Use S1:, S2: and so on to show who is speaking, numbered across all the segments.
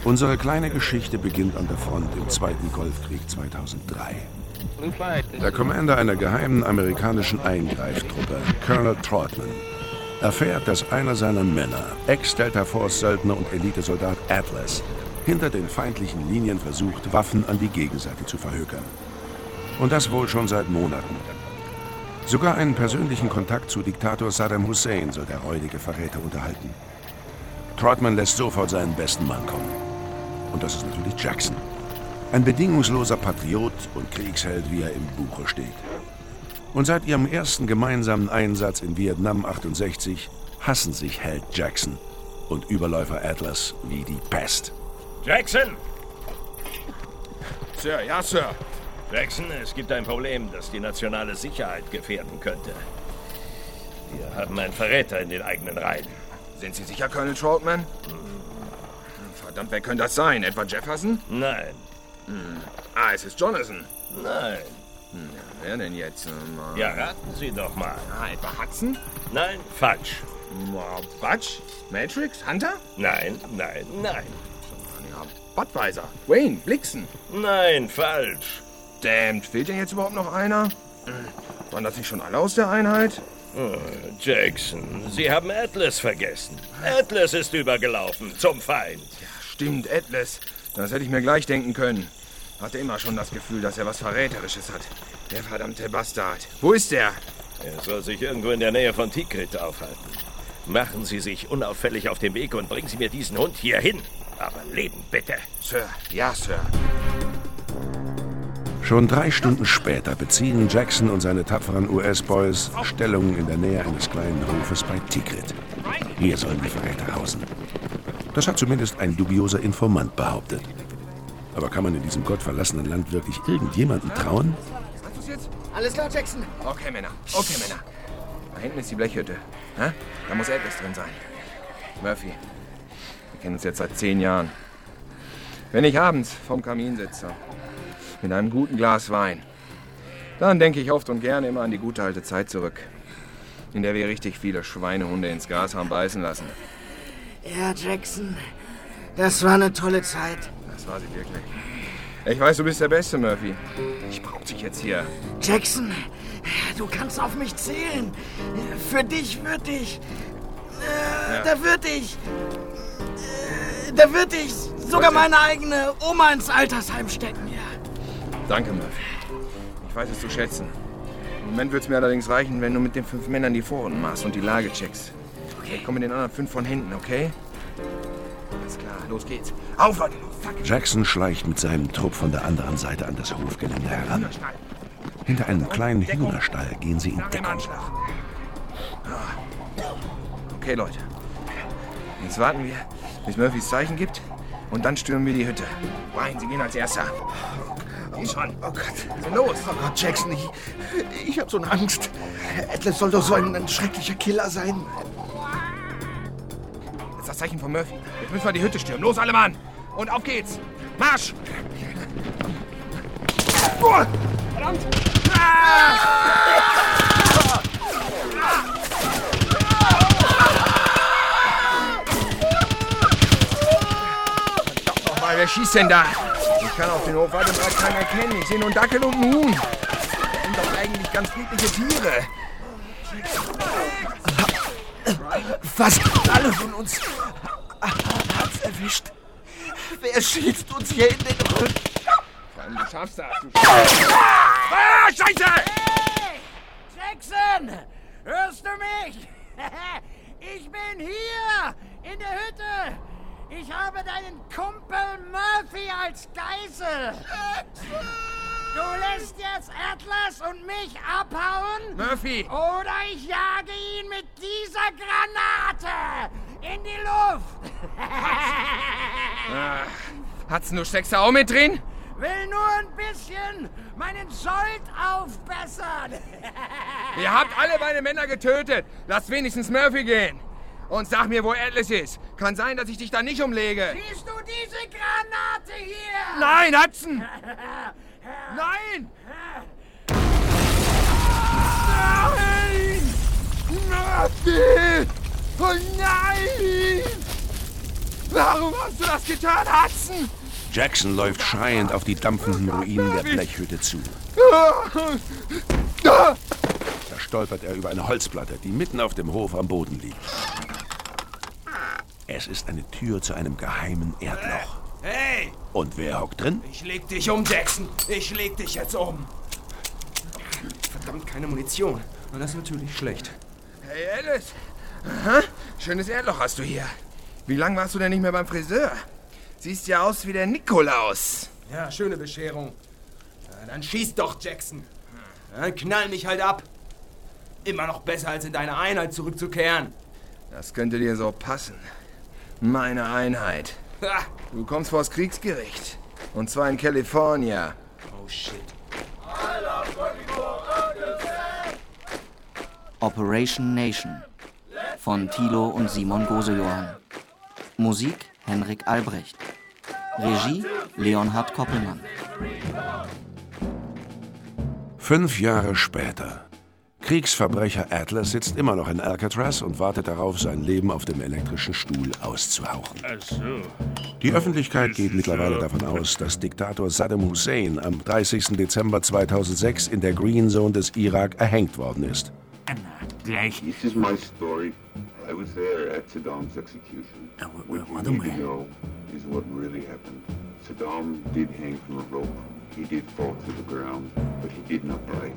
S1: Unsere kleine Geschichte beginnt an der Front im Zweiten Golfkrieg 2003. Der Commander einer geheimen amerikanischen Eingreiftruppe, Colonel Trotman, erfährt, dass einer seiner Männer, Ex-Delta Force-Söldner und Elitesoldat Atlas, hinter den feindlichen Linien versucht, Waffen an die Gegenseite zu verhökern. Und das wohl schon seit Monaten. Sogar einen persönlichen Kontakt zu Diktator Saddam Hussein soll der räudige Verräter unterhalten. Trotman lässt sofort seinen besten Mann kommen. Und das ist natürlich Jackson. Ein bedingungsloser Patriot und Kriegsheld, wie er im Buche steht. Und seit ihrem ersten gemeinsamen Einsatz in Vietnam 68 hassen sich Held Jackson und Überläufer Atlas wie die Pest.
S2: Jackson!
S3: Sir, ja, Sir.
S2: Jackson, es gibt ein Problem, das die nationale Sicherheit gefährden könnte. Wir haben einen Verräter in den eigenen Reihen.
S3: Sind Sie sicher, Colonel Trotman? Verdammt, wer könnte das sein? Etwa Jefferson?
S2: Nein.
S3: Es ist Jonathan.
S2: Nein.
S3: Wer denn jetzt?
S2: Ja, raten Sie doch mal.
S3: Etwa Hudson?
S2: Nein, falsch.
S3: Butch? Matrix? Hunter?
S2: Nein, nein, nein.
S3: Ja, Budweiser? Wayne? Blixen?
S2: Nein, falsch.
S3: Damn, fehlt denn jetzt überhaupt noch einer? Waren das nicht schon alle aus der Einheit?
S2: Jackson, Sie haben Atlas vergessen. Atlas ist übergelaufen zum Feind.
S3: Ja, stimmt, Atlas. Das hätte ich mir gleich denken können. Hatte immer schon das Gefühl, dass er was Verräterisches hat. Der verdammte Bastard. Wo ist er?
S2: Er soll sich irgendwo in der Nähe von Tikrit aufhalten. Machen Sie sich unauffällig auf den Weg und bringen Sie mir diesen Hund hier hin. Aber leben bitte.
S3: Sir, ja, Sir.
S1: Schon 3 Stunden später beziehen Jackson und seine tapferen US-Boys Stellung in der Nähe eines kleinen Hofes bei Tikrit. Hier sollen die Verräter hausen. Das hat zumindest ein dubioser Informant behauptet. Aber kann man in diesem gottverlassenen Land wirklich irgendjemandem trauen?
S3: Hast du's jetzt?
S4: Alles klar, Jackson.
S3: Okay, Männer. Okay, Männer. Da hinten ist die Blechhütte. Hä? Da muss Atlas drin sein. Murphy, wir kennen uns jetzt seit 10 Jahren. Wenn ich abends vorm Kamin sitze, mit einem guten Glas Wein, dann denke ich oft und gerne immer an die gute alte Zeit zurück, in der wir richtig viele Schweinehunde ins Gras haben beißen lassen.
S4: Ja, Jackson, das war eine tolle Zeit.
S3: Das war sie wirklich. Ich weiß, du bist der Beste, Murphy. Ich brauch dich jetzt hier.
S4: Jackson, du kannst auf mich zählen. Für dich würde ich... Da würde ich sogar meine eigene Oma ins Altersheim stecken, ja.
S3: Danke, Murphy. Ich weiß es zu schätzen. Im Moment wird es mir allerdings reichen, wenn du mit den 5 Männern die Vorrunden machst und die Lage checkst. Okay. Ich komme mit den anderen 5 von hinten, okay? Alles klar, los geht's. Auf, Leute, los, fuck.
S1: Jackson schleicht mit seinem Trupp von der anderen Seite an das Hofgelände heran. Hinter einem kleinen Hühnerstall gehen sie in Deckung.
S3: Okay, Leute. Jetzt warten wir, bis Murphys Zeichen gibt. Und dann stürmen wir die Hütte. Nein, Sie gehen als Erster. Komm schon. Oh Gott. Was ist denn los?
S4: Oh Gott, Jackson, ich hab so eine Angst. Atlas soll doch so ein schrecklicher Killer sein.
S3: Das ist das Zeichen von Murphy. Jetzt müssen wir die Hütte stürmen. Los, alle Mann. Und auf geht's. Marsch. Verdammt. Wer schießt denn da? Ich kann auf den Hof weit und breit keinen erkennen. Ich sehe nur einen Dackel und einen Huhn. Das sind doch eigentlich ganz friedliche Tiere.
S4: Fast alle von uns hat's erwischt. Wer schießt uns hier in den Rücken?
S3: Vor allem, du schaffst das. Scheiße!
S5: Hey! Jackson! Hörst du mich? Ich bin hier! In der Hütte! Ich habe deinen Kumpel Murphy als Geisel! Du lässt jetzt Atlas und mich abhauen?
S3: Murphy!
S5: Oder ich jage ihn mit dieser Granate in die Luft!
S3: Hudson, du steckst da auch mit drin?
S5: Will nur ein bisschen meinen Sold aufbessern!
S3: Ihr habt alle meine Männer getötet! Lasst wenigstens Murphy gehen! Und sag mir, wo Atlas ist. Kann sein, dass ich dich da nicht umlege.
S5: Siehst du diese Granate hier?
S3: Nein, Hudson! Nein!
S4: Nein! Murphy! Oh nein! Warum
S3: hast du das getan, Hudson?
S1: Jackson läuft schreiend auf die dampfenden Ruinen der Blechhütte zu. Da stolpert er über eine Holzplatte, die mitten auf dem Hof am Boden liegt. Es ist eine Tür zu einem geheimen Erdloch.
S3: Hey!
S1: Und wer hockt drin?
S3: Ich leg dich um, Jackson. Ich leg dich jetzt um. Verdammt, keine Munition. Und das ist natürlich schlecht. Hey, Alice. Aha, schönes Erdloch hast du hier. Wie lange warst du denn nicht mehr beim Friseur? Siehst ja aus wie der Nikolaus. Ja, schöne Bescherung. Ja, dann schieß doch, Jackson. Ja, knall mich halt ab. Immer noch besser, als in deine Einheit zurückzukehren. Das könnte dir so passen. Meine Einheit. Ha, du kommst vors Kriegsgericht. Und zwar in California. Oh, shit.
S6: Operation Nation von Thilo und Simon Gosejohann. Musik Henrik Albrecht. Regie Leonhard Koppelmann.
S1: 5 Jahre später. Kriegsverbrecher Atlas sitzt immer noch in Alcatraz und wartet darauf, sein Leben auf dem elektrischen Stuhl auszuhauchen. Die Öffentlichkeit geht mittlerweile davon aus, dass Diktator Saddam Hussein am 30. Dezember 2006 in der Green Zone des Irak erhängt worden ist.
S7: This is my story. I was there at Saddam's execution. What you need to know is what really happened. Saddam did hang from a rope. He did fall to the ground, but he did not die.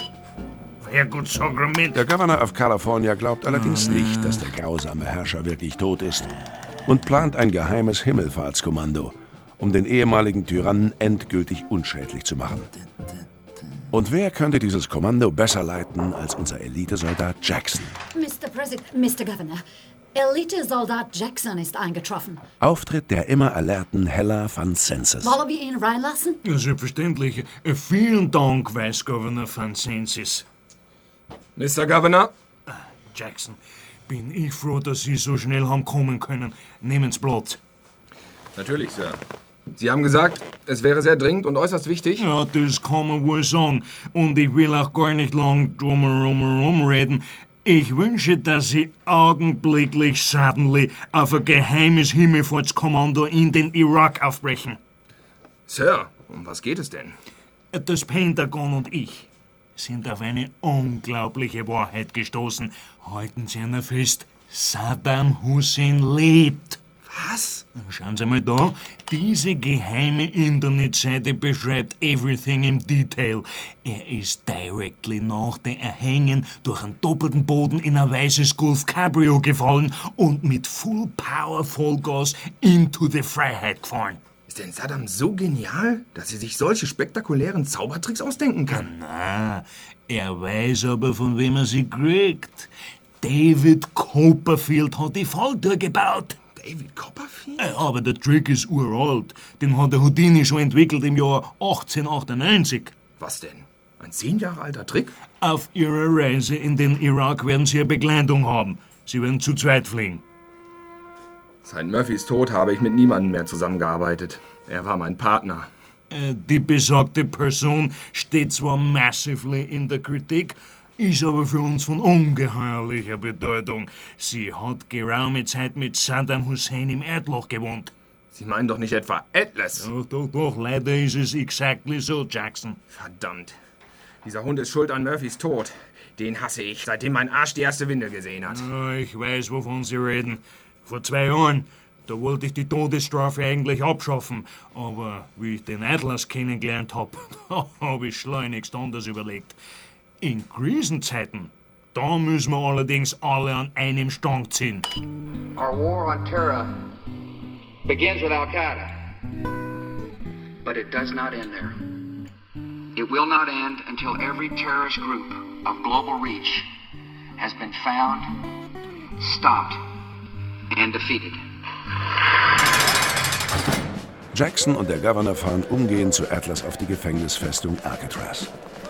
S1: Der Governor of California glaubt allerdings nicht, dass der grausame Herrscher wirklich tot ist und plant ein geheimes Himmelfahrtskommando, um den ehemaligen Tyrannen endgültig unschädlich zu machen. Und wer könnte dieses Kommando besser leiten als unser Elitesoldat Jackson?
S8: Mr. President, Mr. Governor, Elitesoldat Jackson ist eingetroffen.
S1: Auftritt der immer alerten Hella van Senses.
S8: Wollen wir ihn reinlassen?
S9: Ja, selbstverständlich. Vielen Dank, Vice-Governor van Senses.
S3: Mr. Governor?
S9: Jackson, bin ich froh, dass Sie so schnell haben kommen können. Nehmen Sie Platz.
S3: Natürlich, Sir. Sie haben gesagt, es wäre sehr dringend und äußerst wichtig.
S9: Ja, das kann man wohl sagen. Und ich will auch gar nicht lang drum reden. Ich wünsche, dass Sie augenblicklich suddenly auf ein geheimes Himmelfahrtskommando in den Irak aufbrechen.
S3: Sir, um was geht es denn?
S9: Das Pentagon und ich sind auf eine unglaubliche Wahrheit gestoßen. Halten Sie einer fest, Saddam Hussein lebt.
S3: Was?
S9: Schauen Sie mal da. Diese geheime Internetseite beschreibt everything im Detail. Er ist directly nach dem Erhängen durch einen doppelten Boden in ein weißes Golf Cabrio gefallen und mit Full Power Vollgas into the Freiheit gefahren.
S3: Ist denn Saddam so genial, dass er sich solche spektakulären Zaubertricks ausdenken kann?
S9: Na, er weiß aber, von wem er sie kriegt. David Copperfield hat die Falltür gebaut.
S3: David Copperfield?
S9: Aber der Trick ist uralt. Den hat der Houdini schon entwickelt im Jahr 1898.
S3: Was denn? Ein 10 Jahre alter Trick?
S9: Auf ihrer Reise in den Irak werden sie eine Begleitung haben. Sie werden zu zweit fliegen.
S3: Seit Murphys Tod habe ich mit niemandem mehr zusammengearbeitet. Er war mein Partner.
S9: Die besagte Person steht zwar massively in der Kritik, ist aber für uns von ungeheuerlicher Bedeutung. Sie hat geraume Zeit mit Saddam Hussein im Erdloch gewohnt.
S3: Sie meinen doch nicht etwa Atlas?
S9: Doch, leider ist es exactly so, Jackson.
S3: Verdammt. Dieser Hund ist schuld an Murphys Tod. Den hasse ich, seitdem mein Arsch die erste Windel gesehen hat.
S9: Ja, ich weiß, wovon Sie reden. Vor 2 Jahren, da wollte ich die Todesstrafe eigentlich abschaffen. Aber wie ich den Atlas kennengelernt habe, da habe ich schleunigst anders überlegt. In Krisenzeiten, da müssen wir allerdings alle an einem Strang ziehen.
S10: Our war on terror begins with Al-Qaeda. But it does not end there. It will not end until every terrorist group of global reach has been found, stopped, and defeated.
S1: Jackson und der Governor fahren umgehend zu Atlas auf die Gefängnisfestung Alcatraz.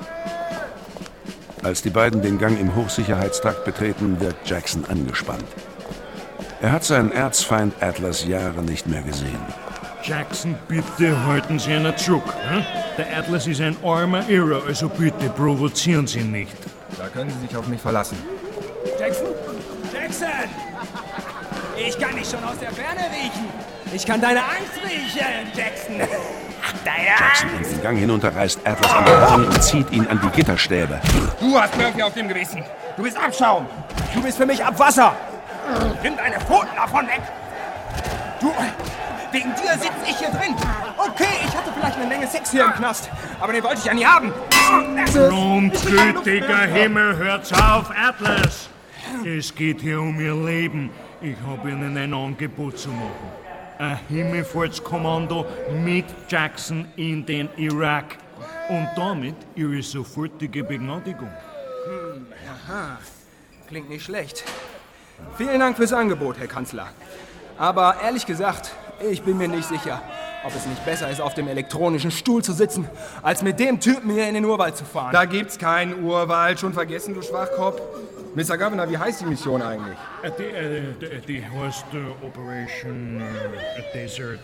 S1: Als die beiden den Gang im Hochsicherheitstrakt betreten, wirkt Jackson angespannt. Er hat seinen Erzfeind Atlas Jahre nicht mehr gesehen.
S9: Jackson, bitte halten Sie ihn zurück. Der Atlas ist ein armer Irrer, also bitte provozieren Sie ihn nicht.
S3: Da können Sie sich auf mich verlassen.
S5: Jackson! Jackson!
S3: Ich kann dich schon aus der Ferne riechen. Ich kann deine Angst riechen, Jackson.
S1: Jackson in den Gang hinunter reißt Atlas an den Haaren und zieht ihn an die Gitterstäbe.
S3: Du hast Murphy auf dem Gewissen. Du bist Abschaum. Du bist für mich Abwasser. Nimm deine Pfoten davon weg. Du, wegen dir sitze ich hier drin. Okay, ich hatte vielleicht eine Menge Sex hier im Knast, aber den wollte ich ja nie haben.
S9: Grundgütiger Himmel, hört's auf, Atlas. Es geht hier um ihr Leben. Ich habe Ihnen ein Angebot zu machen. Ein Himmelfahrtskommando mit Jackson in den Irak. Und damit Ihre sofortige Begnadigung.
S3: Aha, klingt nicht schlecht. Vielen Dank fürs Angebot, Herr Kanzler. Aber ehrlich gesagt, ich bin mir nicht sicher, ob es nicht besser ist, auf dem elektronischen Stuhl zu sitzen, als mit dem Typen hier in den Urwald zu fahren.
S11: Da gibt's keinen Urwald. Schon vergessen, du Schwachkopf. Mr. Governor, wie heißt die Mission eigentlich?
S9: Die heißt Operation Desert...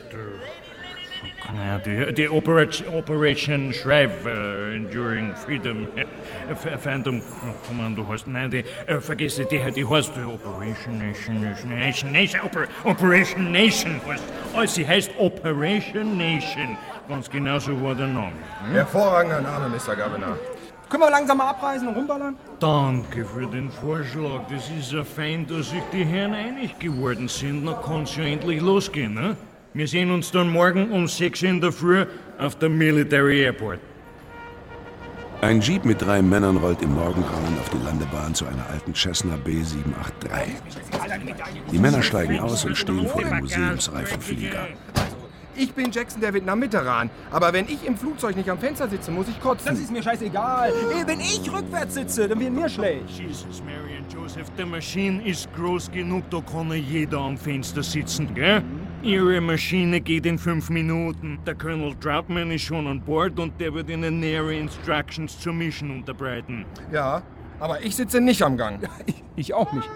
S9: Die Operation Shrive, Enduring Freedom, Phantom Kommando heißt... Nein, vergiss die heißt Operation Nation heißt... Sie heißt Operation Nation. Ganz genau so war der Name.
S11: Hervorragender Name, Mr. Governor.
S3: Können wir langsam mal abreisen und rumballern?
S9: Danke für den Vorschlag. Das ist ja fein, dass sich die Herren einig geworden sind. Dann kann's ja endlich losgehen, ne? Wir sehen uns dann morgen um 6 in der Früh auf der Military Airport.
S1: Ein Jeep mit 3 Männern rollt im Morgengrauen auf die Landebahn zu einer alten Cessna B783. Die Männer steigen aus und stehen vor dem museumsreifen Flieger.
S11: Ich bin Jackson, der Vietnam-Veteran. Aber wenn ich im Flugzeug nicht am Fenster sitze, muss ich kotzen.
S3: Das ist mir scheißegal. Wenn ich rückwärts sitze, dann wird mir schlecht.
S9: Jesus, Mary and Joseph, die Maschine ist groß genug, da kann jeder am Fenster sitzen, gell? Ihre Maschine geht in 5 Minuten. Der Colonel Troutman ist schon an Bord und der wird Ihnen nähere Instructions zur Mission unterbreiten.
S11: Ja, aber ich sitze nicht am Gang.
S3: Ich auch nicht.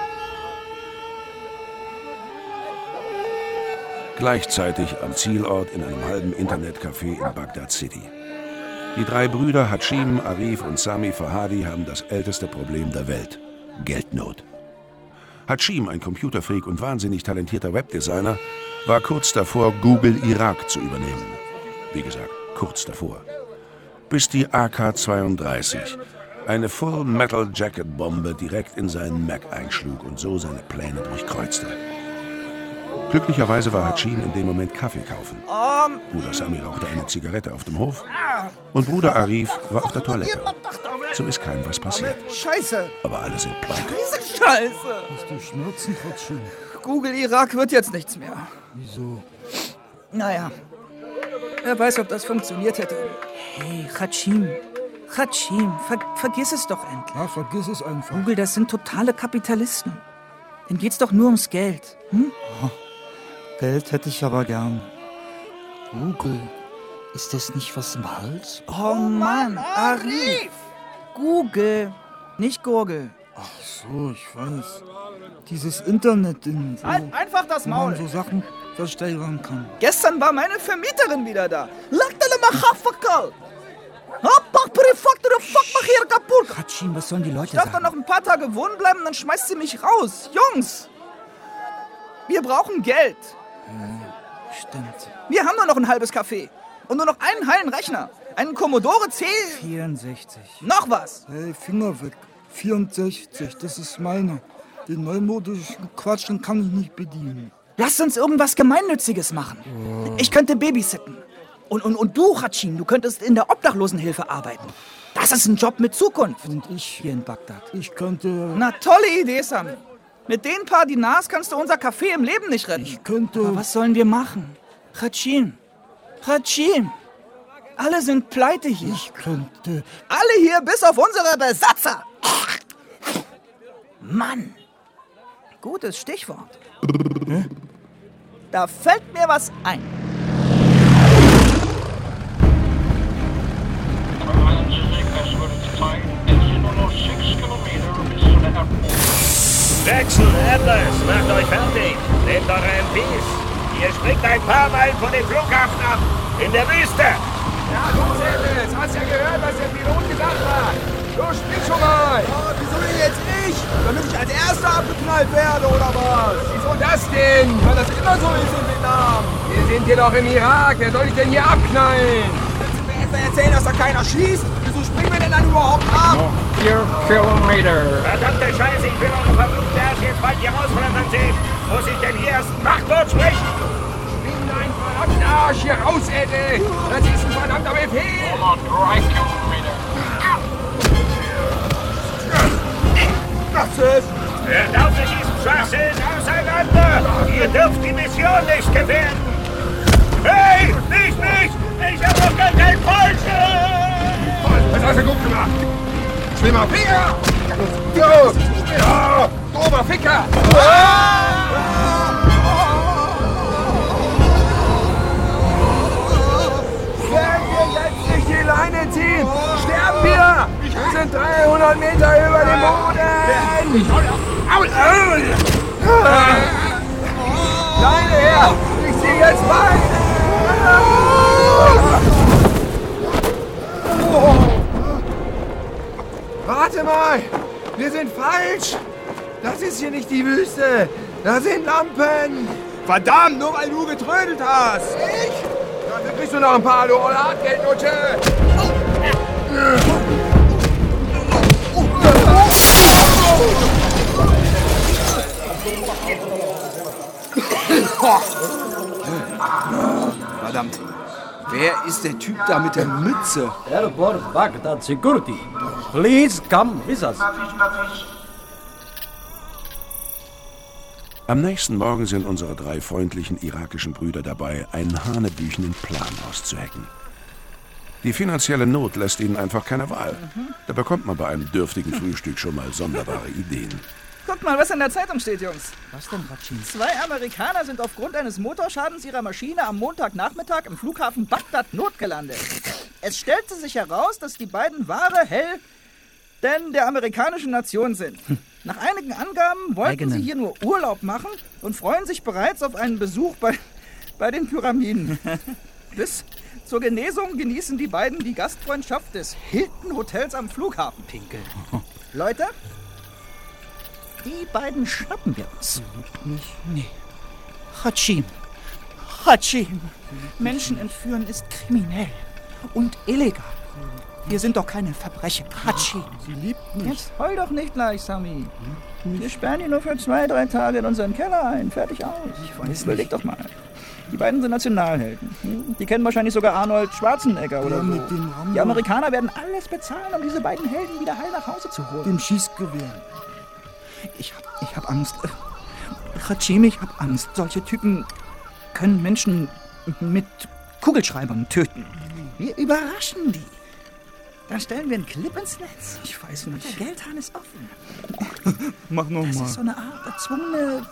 S1: Gleichzeitig am Zielort in einem halben Internetcafé in Bagdad City. Die 3 Brüder Hashim, Arif und Sami Fahadi haben das älteste Problem der Welt: Geldnot. Hashim, ein Computerfreak und wahnsinnig talentierter Webdesigner, war kurz davor, Google Irak zu übernehmen. Wie gesagt, kurz davor. Bis die AK-32, eine Full-Metal-Jacket-Bombe, direkt in seinen Mac einschlug und so seine Pläne durchkreuzte. Glücklicherweise war Hashim in dem Moment Kaffee kaufen. Bruder Sami rauchte eine Zigarette auf dem Hof und Bruder Arif war auf der Toilette. So ist keinem was passiert.
S4: Scheiße!
S1: Aber alle sind pleite.
S4: Diese Scheiße!
S12: Hast du Schmerzen, Hashim?
S4: Google Irak wird jetzt nichts mehr.
S12: Wieso?
S4: Naja, wer weiß, ob das funktioniert hätte.
S13: Hey, Hashim, vergiss es doch endlich.
S12: Ja, vergiss es einfach.
S13: Google, das sind totale Kapitalisten. Denen geht's doch nur ums Geld. Hm?
S12: Oh, Geld hätte ich aber gern.
S13: Google, ist das nicht was im Hals?
S4: Oh Mann, Arif!
S13: Google, nicht Gurgel.
S12: Ach so, ich weiß. Dieses Internet-Ding.
S4: Einfach das Maul.
S12: Wo man so Sachen versteigern kann.
S4: Gestern war meine Vermieterin wieder da.
S13: Hashim, was sollen die Leute
S4: Ich darf
S13: sagen?
S4: da noch ein paar Tage wohnen bleiben, dann schmeißt sie mich raus. Jungs, wir brauchen Geld.
S13: Stimmt.
S4: Wir haben nur noch ein halbes Café und nur noch einen heilen Rechner. Einen Commodore C...
S13: 64.
S4: Noch was?
S12: Hey, Finger weg. 64, das ist meine. Den neumodischen Quatsch, den kann ich nicht bedienen.
S13: Lass uns irgendwas Gemeinnütziges machen. Ich könnte babysitten. Und du, Hashim, du könntest in der Obdachlosenhilfe arbeiten. Das ist ein Job mit Zukunft.
S12: Und ich
S13: hier in Bagdad.
S12: Ich könnte...
S4: Na, tolle Idee, Sami. Mit den paar Dinars kannst du unser Café im Leben nicht retten.
S12: Ich könnte...
S13: Aber was sollen wir machen? Hashim, alle sind pleite hier.
S12: Ich könnte...
S4: Alle hier, bis auf unsere Besatzer.
S13: Mann.
S4: Gutes Stichwort. Da fällt mir was ein.
S2: Jackson, Atlas, macht euch fertig. Nehmt eure MPs. Ihr springt ein paar Meilen von dem Flughafen ab. In der Wüste.
S3: Ja, los, Atlas. Hast ja gehört, was der Pilot gesagt hat. Los, spiel schon mal.
S4: Oh, wieso denn jetzt ich? Damit ich als Erstes
S11: da abgeknallt werde, oder was? Wieso das denn? Weil das immer so ist in Vietnam. Wir sind hier doch im Irak. Wer soll ich denn hier abknallen? Willst du mir erzählen, dass da keiner schießt? Wieso springen wir denn dann überhaupt ab?
S14: Noch 4 Kilometer.
S2: Verdammte Scheiße, ich will eure verfluchte Arsch jetzt bald hier rausflattern sehen. Muss ich denn hier erst ein Machtwort sprechen?
S11: Nimm deinen verdammten Arsch hier raus, Ede! Das ist ein verdammter Befehl!
S14: Noch 3 Kilometer.
S11: Das ist...
S2: Hört auf mit diesem Schwachsinn auseinander! Ihr dürft die Mission nicht gefährden! Hey, nicht mich! Ich hab doch gar keinen Falschen!
S11: Das hast du gut gemacht! Schlimmer Ficker! Ja, dober Ficker! Wenn wir jetzt nicht die Leine ziehen, sterben wir! Wir sind 300 Meter über dem Boden! Leine her! Ich zieh jetzt weiter! Warte mal! Wir sind falsch! Das ist hier nicht die Wüste! Da sind Lampen! Verdammt, nur weil du getrödelt hast! Ich? Dafür kriegst du noch ein paar, du olle Hartgeldnutte!
S4: Verdammt. Wer ist der Typ da mit der Mütze?
S15: Airport Baghdad Security. Please come with us.
S1: Am nächsten Morgen sind unsere 3 freundlichen irakischen Brüder dabei, einen hanebüchenen Plan auszuhacken. Die finanzielle Not lässt ihnen einfach keine Wahl. Da bekommt man bei einem dürftigen Frühstück schon mal sonderbare Ideen.
S13: Guckt mal, was in der Zeitung steht, Jungs.
S15: Was denn, Ratschin?
S13: 2 Amerikaner sind aufgrund eines Motorschadens ihrer Maschine am Montagnachmittag im Flughafen Bagdad notgelandet. Es stellte sich heraus, dass die beiden wahre Helden der amerikanischen Nation sind. Nach einigen Angaben wollten sie hier nur Urlaub machen und freuen sich bereits auf einen Besuch bei den Pyramiden. Bis zur Genesung genießen die beiden die Gastfreundschaft des Hilton Hotels am Flughafen.
S15: Pinkel.
S13: Leute, die beiden schnappen wir uns.
S15: Nee.
S13: Ratschin. Menschen entführen ist kriminell und illegal. Wir sind doch keine Verbrecher. Ratschin.
S12: Sie liebt mich.
S13: Jetzt heul doch nicht gleich, Sami. Wir sperren ihn nur für 2-3 Tage in unseren Keller ein. Fertig aus.
S15: Ich weiß
S13: Überleg doch mal. Die beiden sind Nationalhelden. Die kennen wahrscheinlich sogar Arnold Schwarzenegger oder so. Die Amerikaner werden alles bezahlen, um diese beiden Helden wieder heil nach Hause zu holen.
S12: Dem Schießgewehr.
S13: Ich hab Angst. Ratschim, ich hab Angst. Solche Typen können Menschen mit Kugelschreibern töten. Wir überraschen die. Dann stellen wir einen Clip ins Netz.
S15: Ich weiß nicht.
S13: Der Geldhahn ist offen.
S12: Mach nochmal.
S13: Das ist so eine Art erzwungene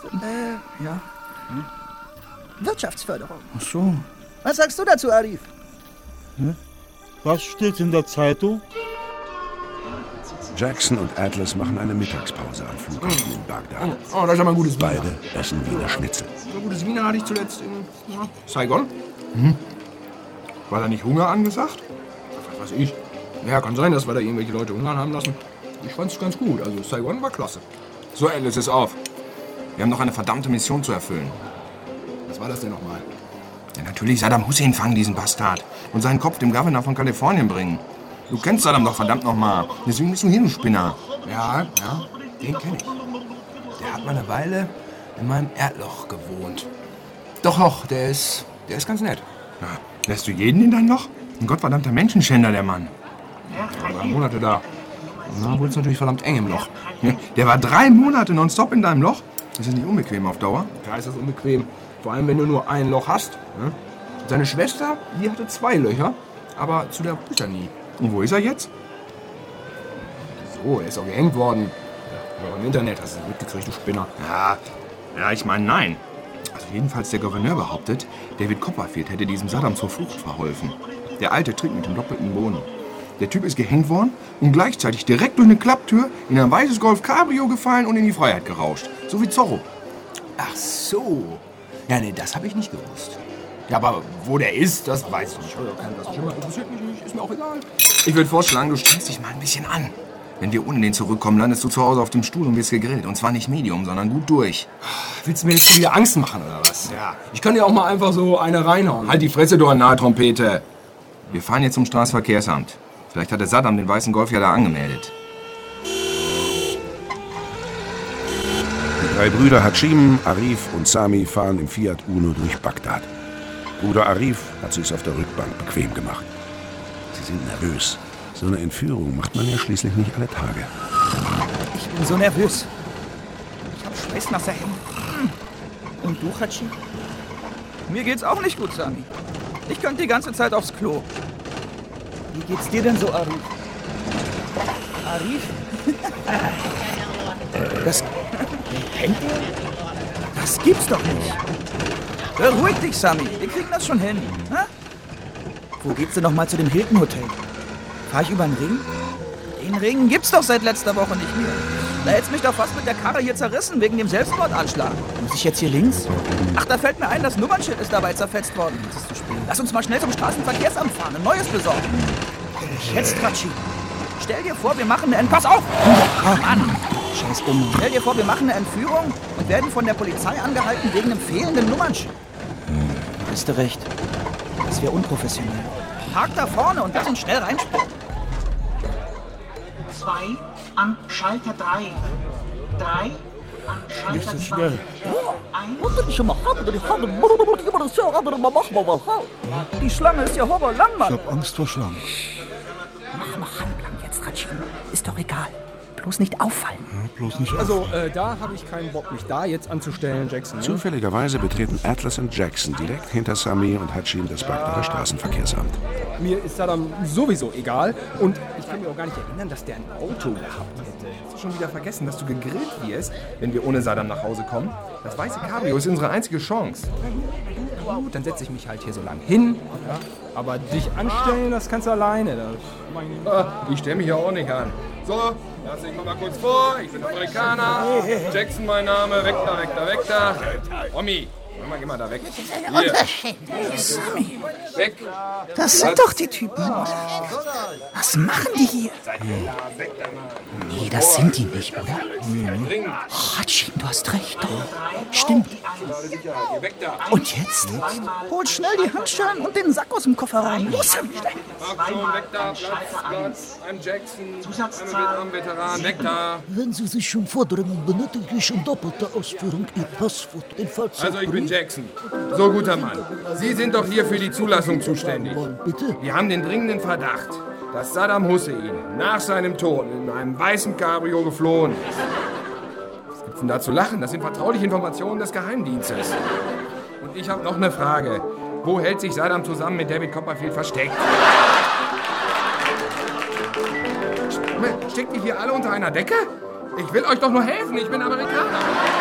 S13: Wirtschaftsförderung.
S12: Ach so.
S13: Was sagst du dazu, Arif?
S12: Was steht in der Zeitung?
S1: Jackson und Atlas machen eine Mittagspause am Flughafen in Bagdad.
S11: Oh, das ist aber ein gutes Wiener.
S1: Beide essen Wiener Schnitzel.
S11: So ein gutes Wiener hatte ich zuletzt in Saigon. War da nicht Hunger angesagt? Was weiß ich. Ja, kann sein, dass wir da irgendwelche Leute hungern haben lassen. Ich fand's ganz gut. Also Saigon war klasse. So, Alice, ist auf. Wir haben noch eine verdammte Mission zu erfüllen. Was war das denn nochmal? Ja, natürlich Saddam Hussein fangen, diesen Bastard. Und seinen Kopf dem Gouverneur von Kalifornien bringen. Du kennst Saddam doch verdammt nochmal. Deswegen bist du hier, du Spinner. Ja, den kenn ich. Der hat mal eine Weile in meinem Erdloch gewohnt. Doch, der ist ganz nett. Ja, lässt du jeden in dein Loch? Ein gottverdammter Menschenschänder, der Mann. Ja, 3 Monate da. Na, wurde es natürlich verdammt eng im Loch. Der war 3 Monate nonstop in deinem Loch. Das ist nicht unbequem auf Dauer. Ja, ist das unbequem. Vor allem, wenn du nur ein Loch hast. Ne? Seine Schwester, die hatte 2 Löcher, aber zu der Mutter nie. Und wo ist er jetzt? So, er ist auch gehängt worden. Aber im Internet hast du das mitgekriegt, du Spinner. Ja, ich meine, nein. Also jedenfalls der Gouverneur behauptet, David Copperfield hätte diesem Saddam zur Flucht verholfen. Der alte Trick mit dem doppelten Boden. Der Typ ist gehängt worden und gleichzeitig direkt durch eine Klapptür in ein weißes Golf Cabrio gefallen und in die Freiheit gerauscht. So wie Zorro. Ach so. Ja, nee, das habe ich nicht gewusst. Ja, aber wo der ist, das weiß ich nicht. Das interessiert mich nicht, ist mir auch egal. Ich würde vorschlagen, du strengst dich mal ein bisschen an.
S3: Wenn wir ohne den zurückkommen, landest du zu Hause auf dem Stuhl und wirst gegrillt. Und zwar nicht Medium, sondern gut durch.
S11: Willst du mir jetzt wieder Angst machen, oder was? Ja. Ich kann dir auch mal einfach so eine reinhauen. Halt die Fresse, du Nahe-Trompete.
S3: Wir fahren jetzt zum Straßenverkehrsamt. Vielleicht hatte Saddam den weißen Golf ja da angemeldet.
S1: Die 3 Brüder Hashim, Arif und Sami fahren im Fiat Uno durch Bagdad. Bruder Arif hat sich's auf der Rückbank bequem gemacht. Sie sind nervös. So eine Entführung macht man ja schließlich nicht alle Tage.
S13: Ich bin so nervös. Ich hab schweißnasse Hände. Und du, Hachi? Mir geht's auch nicht gut, Sami. Ich könnte die ganze Zeit aufs Klo. Wie geht's dir denn so, Arif? Arif? Das... Das gibt's doch nicht. Beruhig dich, Sami. Wir kriegen das schon hin. Ha? Wo geht's denn noch mal zu dem Hilton Hotel? Fahr ich über den Ring? Den Ring gibt's doch seit letzter Woche nicht mehr. Da hätt's mich doch fast mit der Karre hier zerrissen wegen dem Selbstmordanschlag. Muss ich jetzt hier links? Ach, da fällt mir ein, das Nummernschild ist dabei zerfetzt worden. Jetzt ist zu spät. Lass uns mal schnell zum Straßenverkehrsamt fahren, ein neues besorgen. Jetzt, Tratschi. Stell dir vor, wir machen eine Pass auf! Mann! Scheiß Stell dir vor, wir machen eine Entführung und werden von der Polizei angehalten wegen einem fehlenden Nummernschild. Hast du recht. Das wäre unprofessionell. Park da vorne und lass uns schnell reinspringen.
S16: 2 an Schalter 3. 3 an Schalter 2.
S12: Nicht so schnell.
S13: Die Schlange ist ja horrorlang, Mann.
S12: Ich hab Angst vor Schlangen.
S13: Mach mal halblang jetzt, Ratschin. Ist doch egal. Bloß nicht auffallen.
S12: Ja, bloß nicht
S11: Also, da habe ich keinen Bock, mich da jetzt anzustellen, Jackson. Ne?
S1: Zufälligerweise betreten Atlas und Jackson direkt hinter Sami und Hashim das Bagdader Straßenverkehrsamt.
S11: Mir ist Saddam sowieso egal. Und ich kann mir auch gar nicht erinnern, dass der ein Auto gehabt hätte. Hast du schon wieder vergessen, dass du gegrillt wirst, wenn wir ohne Saddam nach Hause kommen? Das weiße Cabrio ist unsere einzige Chance. Gut, dann setze ich mich halt hier so lang hin. Ja? Aber dich anstellen, das kannst du alleine. Ich stelle mich ja auch nicht an. So, lass mich mal kurz vor. Ich bin Amerikaner. Jackson mein Name. Weg da, weg da, weg da. Omi, geh mal da weg. Hier.
S13: Sammy.
S11: Weg.
S13: Das sind doch die Typen. Was machen die hier? Nee, das sind die nicht, oder? Ratschin, du hast recht. Stimmt. Und jetzt? Holt schnell die Handschellen und den Sack aus dem Kofferraum. Los, Sammy, schnell.
S11: Schon, weg da, Platz. Ein Jackson, ein Veteran, weg da.
S17: Wenn Sie sich schon vordringen, benötige ich in doppelter Ausführung Ihr Passwort.
S11: Also ich bin Jackson. So, guter Mann. Sie sind doch hier für die Zulassung zuständig.
S17: Bitte?
S11: Wir haben den dringenden Verdacht, dass Saddam Hussein nach seinem Tod in einem weißen Cabrio geflohen ist. Was gibt's denn da zu lachen? Das sind vertrauliche Informationen des Geheimdienstes. Und ich habe noch eine Frage. Wo hält sich Saddam zusammen mit David Copperfield versteckt? Steckt ihr hier alle unter einer Decke? Ich will euch doch nur helfen. Ich bin Amerikaner.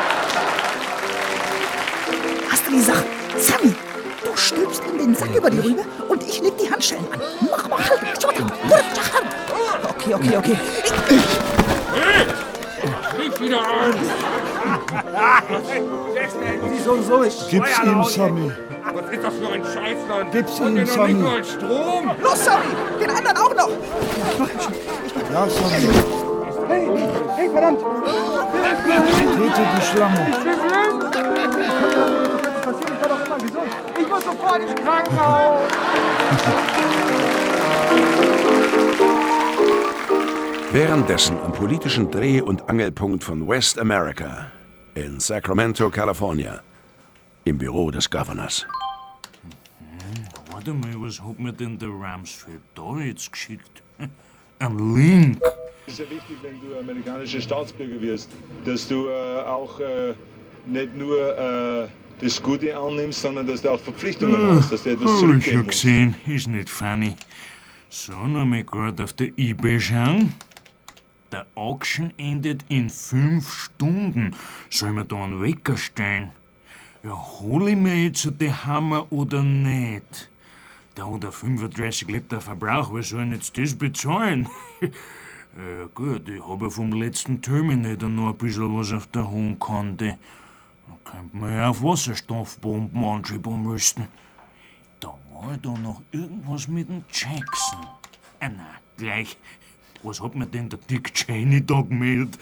S13: Hast du die Sache? Sammy, du stülpst ihm den Sack über die Rübe und ich leg die Handschellen an. Mach mal halt. Okay.
S11: Nicht wieder an!
S12: So Gib's ihm, Sammy.
S11: Was ist das für ein Scheißland?
S12: Gib's
S11: Und
S12: ihm,
S11: noch
S12: Sammy.
S11: nicht mal Strom?
S13: Los, Sammy, den anderen auch noch.
S12: Ja, Sammy.
S13: Hey, verdammt.
S12: Trete die Schlange.
S5: Ich muss sofort ins Krankenhaus!
S1: Währenddessen am politischen Dreh- und Angelpunkt von West America in Sacramento, California, im Büro des Governors.
S9: Warte mal, was hat mir denn der Ramsfeld da jetzt geschickt? Ein Link.
S18: Es ist ja wichtig, wenn du amerikanischer Staatsbürger wirst, dass du auch nicht nur das Gute annimmst, sondern dass du auch Verpflichtungen hast, dass du etwas
S9: Hab ich
S18: zurückgeben
S9: schon
S18: musst.
S9: gesehen, ist nicht funny. So, noch mal grad auf der eBay schauen. Der Auction endet in 5 Stunden. Soll mir da einen Wecker stellen? Ja, hol ich mir jetzt den Hammer oder nicht? Da hat er 35 Liter Verbrauch, wer soll denn jetzt das bezahlen? Ja gut, ich habe ja vom letzten Terminator noch ein bisschen was auf der hohen Kante. Da könnte man ja auf Wasserstoffbomben anschieben müssen. Da war da noch irgendwas mit dem Jackson. Nein, gleich. Was hat mir denn der Dick Cheney da gemeldet?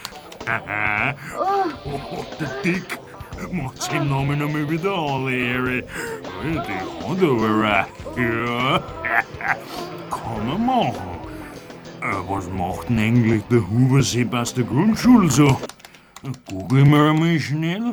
S9: Der Dick macht seinem Namen einmal wieder alle Ehre. Die hat aber ja. Kann man machen. Was macht denn eigentlich der Huber-Sepp aus der Grundschule so? Google wir einmal schnell.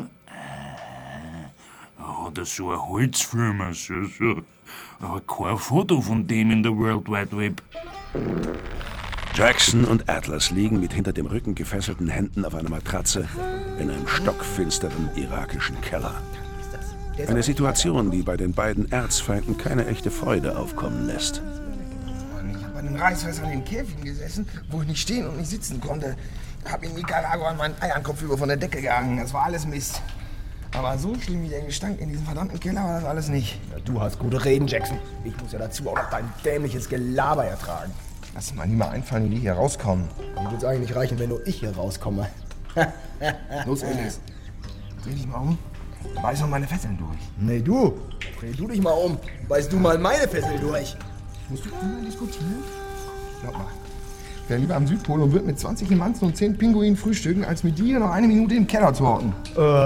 S9: Hat er so eine Holzfirma, aber kein Foto von dem in der World Wide Web.
S1: Jackson und Atlas liegen mit hinter dem Rücken gefesselten Händen auf einer Matratze in einem stockfinsteren irakischen Keller. Eine Situation, die bei den beiden Erzfeinden keine echte Freude aufkommen lässt.
S11: Ich habe an einem Reißfest an den Käfigen gesessen, wo ich nicht stehen und nicht sitzen konnte. Hab in Nicaragua meinen Eiernkopf über von der Decke gehangen. Das war alles Mist. Aber so schlimm wie der Gestank in diesem verdammten Keller war das alles nicht.
S19: Ja, du hast gute Reden, Jackson. Ich muss ja dazu auch noch dein dämliches Gelaber ertragen.
S11: Lass dir mal nie mal einfallen, wie die hier rauskommen.
S19: Mir wird's eigentlich reichen, wenn nur ich hier rauskomme.
S11: Los, Alice. Dreh dich mal um. Beiß noch meine Fesseln durch.
S19: Nee, du. Dreh du dich mal um. Beiß du mal meine Fesseln durch.
S11: Musst du immer diskutieren? Glaub mal. Ich wäre lieber am Südpol und würde mit 20 Emanzen und 10 Pinguinen frühstücken, als mit dir noch eine Minute im Keller zu hocken.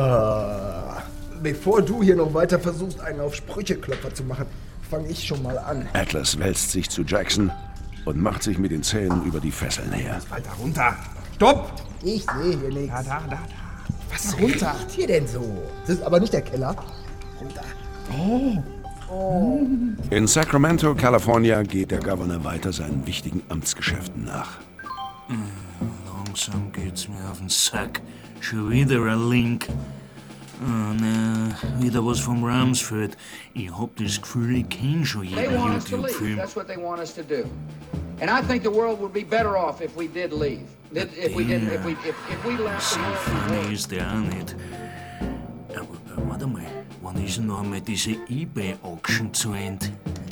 S19: Bevor du hier noch weiter versuchst, einen auf Sprücheklopfer zu machen, fange ich schon mal an.
S1: Atlas wälzt sich zu Jackson und macht sich mit den Zähnen über die Fesseln her.
S11: Weiter runter. Stopp!
S19: Ich sehe hier nichts.
S11: Da.
S19: Was runter? Was hier denn so? Das ist aber nicht der Keller. Runter. Oh.
S1: In Sacramento, California, geht der Governor weiter seinen wichtigen Amtsgeschäften nach.
S9: Langsam geht's mir auf den Sack. Schon wieder ein Link. Oh, ne, wieder was vom Ramsfeld. Ich hab das Gefühl, ich kenn schon jeden YouTube-Film.
S10: That's what they want us to do. And I think the world would be better off if we did leave. If we left.
S9: So funny ist der auch nicht. Aber warte mal, wann ist noch einmal diese eBay-Auction zu Ende?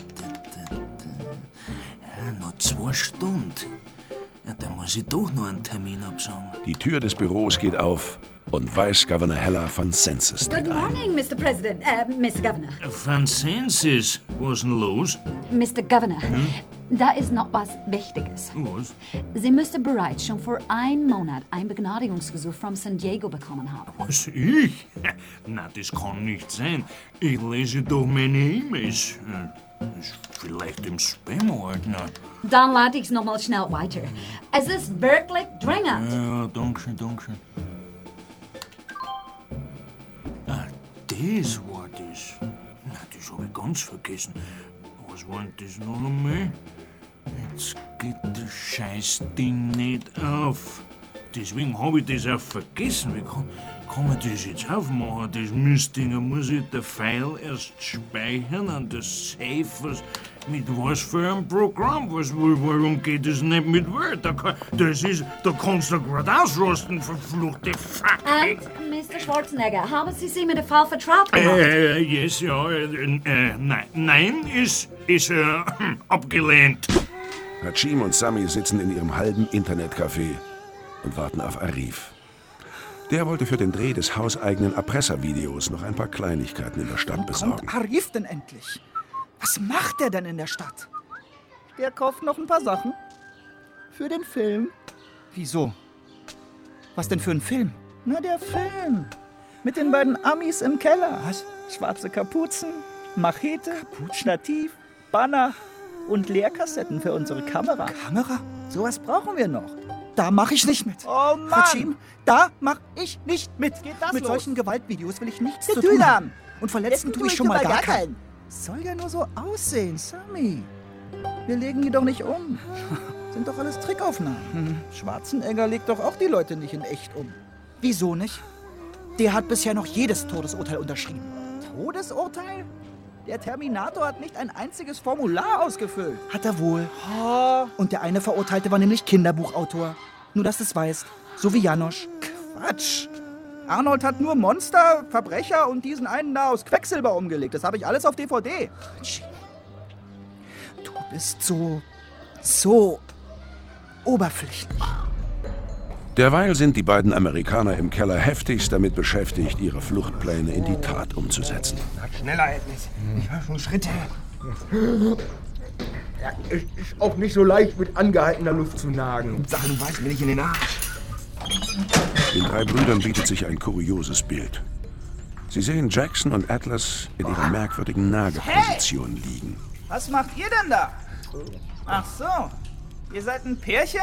S9: Ja, noch 2 Stunden. Ja, da muss ich doch noch einen Termin absagen.
S1: Die Tür des Büros geht auf und Vice Governor Heller von Census tritt
S8: Good
S1: ein.
S8: morning, Mr. President. Mr. Governor.
S9: Von Census? Was denn los?
S8: Mr. Governor, da ist noch was Wichtiges.
S9: Was?
S8: Sie müsste bereits schon vor 1 Monat ein Begnadigungsgesuch von San Diego bekommen haben.
S9: Was, ich? Na, das kann nicht sein. Ich lese doch meine E-Mails. Ist vielleicht im Spam-Ordner.
S8: Dann leite ich es nochmal schnell weiter. Es ist wirklich dringend.
S9: Ja, danke. Das war das. Na, das hab ich ganz vergessen. Was war denn das noch einmal? Jetzt geht das Scheißding nicht auf. Deswegen hab ich das auch vergessen. Wie kann man das jetzt aufmachen? Das Mistding, muss ich den File erst speichern an das Safe. Mit was für ein Programm? Warum geht das nicht mit Word? Da kannst du gerade ausrosten, verfluchte Fuck.
S8: Mr. Schwarzenegger, haben Sie sich mit dem Fall vertraut gemacht?
S9: Yes, ja. Nein, ist abgelehnt.
S1: Hachim und Sammy sitzen in ihrem halben Internetcafé und warten auf Arif. Der wollte für den Dreh des hauseigenen Erpresservideos noch ein paar Kleinigkeiten in der Stadt besorgen.
S13: Kommt Arif denn endlich? Was macht er denn in der Stadt? Der kauft noch ein paar Sachen. Für den Film. Wieso? Was denn für ein Film? Na, der Film. Mit den beiden Amis im Keller. Was? Schwarze Kapuzen, Machete, Stativ, Banner und Leerkassetten für unsere Kamera. Kamera? Sowas brauchen wir noch. Da mache ich nicht mit. Oh Mann! Hachim, da mache ich nicht mit. Geht das mit los? Solchen Gewaltvideos will ich nichts zu tun haben. Und verletzen tue ich schon mal gar keinen. Soll ja nur so aussehen, Sammy. Wir legen die doch nicht um. Sind doch alles Trickaufnahmen. Schwarzenegger legt doch auch die Leute nicht in echt um. Wieso nicht? Der hat bisher noch jedes Todesurteil unterschrieben. Todesurteil? Der Terminator hat nicht ein einziges Formular ausgefüllt. Hat er wohl. Und der eine Verurteilte war nämlich Kinderbuchautor. Nur, dass du es weißt. So wie Janosch. Quatsch. Arnold hat nur Monster, Verbrecher und diesen einen da aus Quecksilber umgelegt. Das habe ich alles auf DVD. Du bist so oberflächlich.
S1: Derweil sind die beiden Amerikaner im Keller heftigst damit beschäftigt, ihre Fluchtpläne in die Tat umzusetzen.
S11: Schneller, Ednis. Ich höre schon Schritte. Ja, es ist auch nicht so leicht, mit angehaltener Luft zu nagen.
S3: Sache, du weißt mir nicht in den Arsch.
S1: Den 3 Brüdern bietet sich ein kurioses Bild. Sie sehen Jackson und Atlas in ihrer merkwürdigen Nageposition liegen.
S13: Was macht ihr denn da? Ach so, ihr seid ein Pärchen?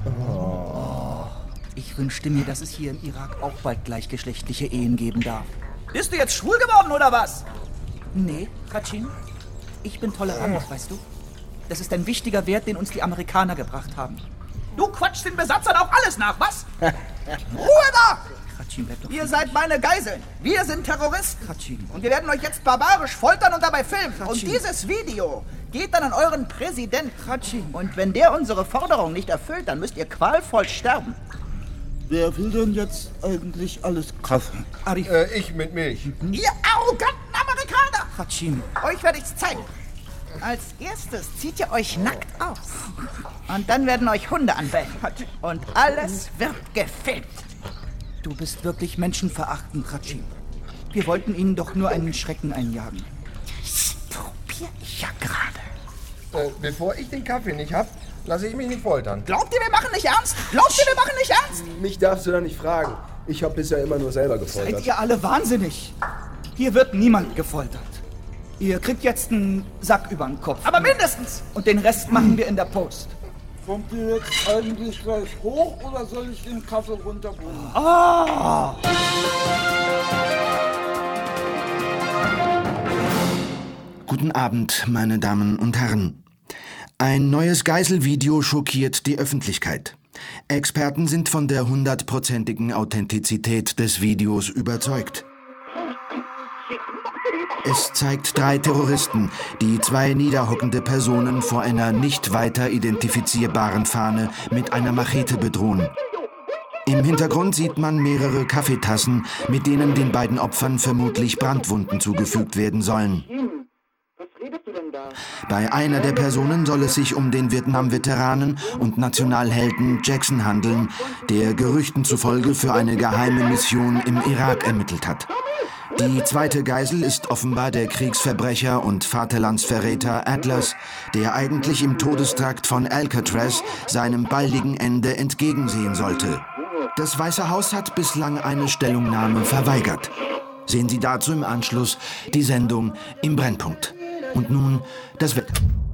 S4: Ich wünschte mir, dass es hier im Irak auch bald gleichgeschlechtliche Ehen geben darf.
S13: Bist du jetzt schwul geworden, oder was?
S4: Nee, Khatschin. Ich bin tolerant, weißt du? Das ist ein wichtiger Wert, den uns die Amerikaner gebracht haben.
S13: Du quatschst den Besatzern auch alles nach, was? Ruhe da!
S4: Khatschin, bleib doch.
S13: Ihr seid meine Geiseln. Wir sind Terroristen.
S4: Khatschin.
S13: Und wir werden euch jetzt barbarisch foltern und dabei filmen.
S4: Khatschin.
S13: Und dieses Video geht dann an euren Präsidenten. Khatschin. Und wenn der unsere Forderung nicht erfüllt, dann müsst ihr qualvoll sterben.
S12: Wer will denn jetzt eigentlich alles kaufen?
S11: Arif. Ich mit Milch.
S13: Ihr arroganten Amerikaner!
S4: Khatschin.
S13: Euch werde ich's zeigen. Als erstes zieht ihr euch nackt aus. Und dann werden euch Hunde anbellen. Und alles wird gefilmt.
S4: Du bist wirklich menschenverachtend, Khatschin. Wir wollten ihnen doch nur einen Schrecken einjagen.
S13: Das probier ich ja gerade.
S11: Bevor ich den Kaffee nicht hab, lasse ich mich nicht foltern.
S13: Glaubt ihr, wir machen nicht ernst? Glaubt ihr, wir machen nicht ernst?
S20: Mich darfst du da nicht fragen. Ich habe bisher immer nur selber gefoltert.
S4: Seid ihr alle wahnsinnig? Hier wird niemand gefoltert. Ihr kriegt jetzt einen Sack über den Kopf.
S13: Aber mindestens!
S4: Und den Rest machen wir in der Post.
S12: Kommt ihr jetzt eigentlich gleich hoch oder soll ich den Kaffee runterbringen?
S4: Ah!
S21: Guten Abend, meine Damen und Herren. Ein neues Geiselvideo schockiert die Öffentlichkeit. Experten sind von der 100%igen Authentizität des Videos überzeugt. Es zeigt 3 Terroristen, die 2 niederhockende Personen vor einer nicht weiter identifizierbaren Fahne mit einer Machete bedrohen. Im Hintergrund sieht man mehrere Kaffeetassen, mit denen den beiden Opfern vermutlich Brandwunden zugefügt werden sollen. Bei einer der Personen soll es sich um den Vietnam-Veteranen und Nationalhelden Jackson handeln, der Gerüchten zufolge für eine geheime Mission im Irak ermittelt hat. Die zweite Geisel ist offenbar der Kriegsverbrecher und Vaterlandsverräter Atlas, der eigentlich im Todestrakt von Alcatraz seinem baldigen Ende entgegensehen sollte. Das Weiße Haus hat bislang eine Stellungnahme verweigert. Sehen Sie dazu im Anschluss die Sendung Im Brennpunkt. Und nun das Wetter.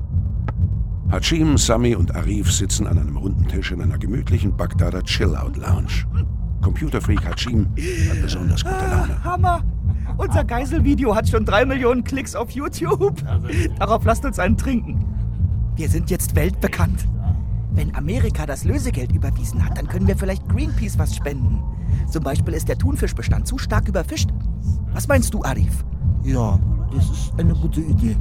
S1: Hashim, Sami und Arif sitzen an einem runden Tisch in einer gemütlichen Bagdader Chill-Out-Lounge. Computerfreak Hashim hat besonders gute Laune.
S13: Hammer! Unser Geiselvideo hat schon 3 Millionen Klicks auf YouTube. Darauf lasst uns einen trinken.
S4: Wir sind jetzt weltbekannt. Wenn Amerika das Lösegeld überwiesen hat, dann können wir vielleicht Greenpeace was spenden. Zum Beispiel ist der Thunfischbestand zu stark überfischt. Was meinst du, Arif?
S12: Ja, das ist eine gute Idee.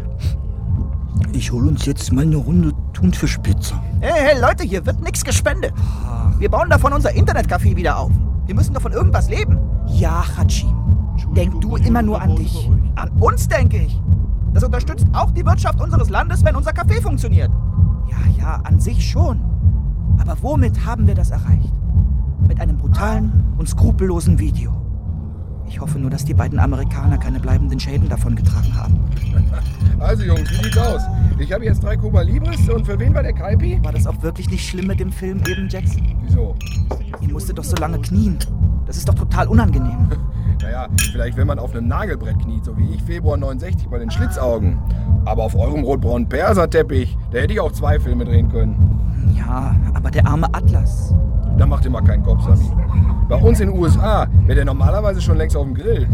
S12: Ich hol uns jetzt mal eine Runde Thunfischpizza.
S13: Hey, Leute, hier wird nichts gespendet. Wir bauen davon unser Internetcafé wieder auf. Wir müssen davon irgendwas leben.
S4: Ja, Hashim. Denk du immer nur an dich.
S13: An uns, denke ich. Das unterstützt auch die Wirtschaft unseres Landes, wenn unser Café funktioniert.
S4: Ja, an sich schon. Aber womit haben wir das erreicht? Mit einem brutalen und skrupellosen Video. Ich hoffe nur, dass die beiden Amerikaner keine bleibenden Schäden davongetragen haben.
S11: Also Jungs, wie sieht's aus? Ich habe jetzt 3 Cuba Libres und für wen war der Kaipi?
S4: War das auch wirklich nicht schlimm mit dem Film eben, Jackson?
S11: Wieso?
S4: Ihr musstet doch so lange knien. Das ist doch total unangenehm.
S11: Naja, vielleicht wenn man auf einem Nagelbrett kniet, so wie ich Februar 69 bei den Schlitzaugen. Aber auf eurem rot-braunen Perserteppich, da hätte ich auch 2 Filme drehen können.
S4: Ja, aber der arme Atlas.
S11: Da macht ihr mal keinen Kopf, Sami. Bei uns in den USA wäre der normalerweise schon längst auf dem Grill.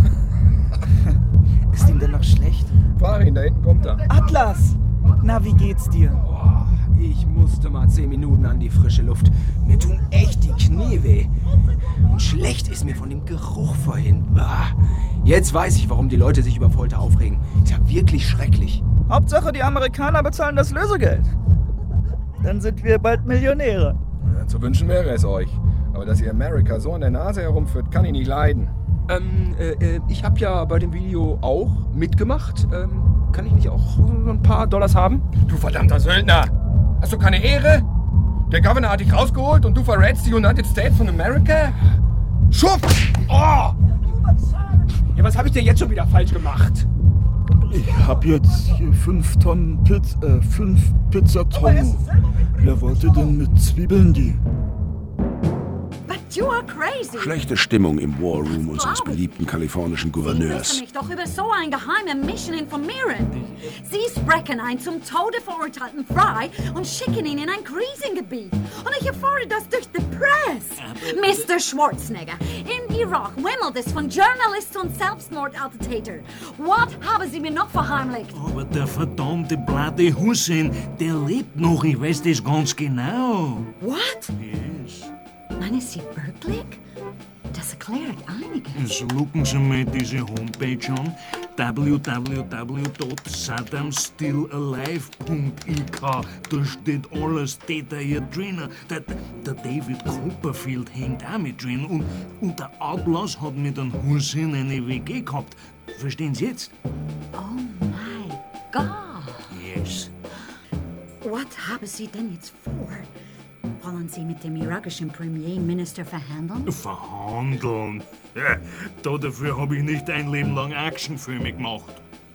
S4: Ist ihm denn noch schlecht?
S11: Fahr ihn, da hinten kommt er.
S4: Atlas! Na, wie geht's dir?
S3: Ich musste mal 10 Minuten an die frische Luft. Mir tun echt die Knie weh. Und schlecht ist mir von dem Geruch vorhin. Jetzt weiß ich, warum die Leute sich über Folter aufregen. Ist ja wirklich schrecklich.
S13: Hauptsache, die Amerikaner bezahlen das Lösegeld. Dann sind wir bald Millionäre.
S11: Ja, zu wünschen wäre es euch. Aber dass ihr Amerika so an der Nase herumführt, kann ich nicht leiden.
S3: Ich habe ja bei dem Video auch mitgemacht. Kann ich nicht auch so ein paar Dollars haben?
S11: Du verdammter Söldner! Hast du keine Ehre? Der Governor hat dich rausgeholt und du verrätst die United States von America? Schub! Oh!
S3: Ja, was habe ich denn jetzt schon wieder falsch gemacht?
S12: Ich hab jetzt hier 5 Pizzatonnen. Wer wollte denn mit Zwiebeln die?
S8: You are crazy.
S1: Schlechte Stimmung im War Room unseres beliebten kalifornischen
S8: Sie
S1: Gouverneurs.
S8: müssen mich doch über so eine geheime Mission informieren. Sie sprechen einen zum Tode verurteilten frei und schicken ihn in ein Krisengebiet. Und ich erfahre das durch die Presse. Mr. Schwarzenegger, im Irak wimmelt es von Journalisten und Selbstmordattentätern. Was haben Sie mir noch verheimlicht?
S9: Aber der verdammte Bloody Hussein, der lebt noch, ich weiß das ganz genau.
S8: What?
S9: Yes.
S8: Meinen Sie wirklich? Das erklärt einiges.
S9: So schauen Sie mal diese Homepage an, www.saddamstillalive.ik. Da steht alles detailliert drin. Der David Copperfield hängt auch mit drin. Und der Atlas hat mit einem Hussein eine WG gehabt. Verstehen Sie jetzt?
S8: Oh my God.
S9: Yes.
S8: Was haben Sie denn jetzt vor? Wollen Sie mit dem irakischen Premierminister verhandeln?
S9: Verhandeln? Ja, dafür habe ich nicht ein Leben lang Actionfilme gemacht.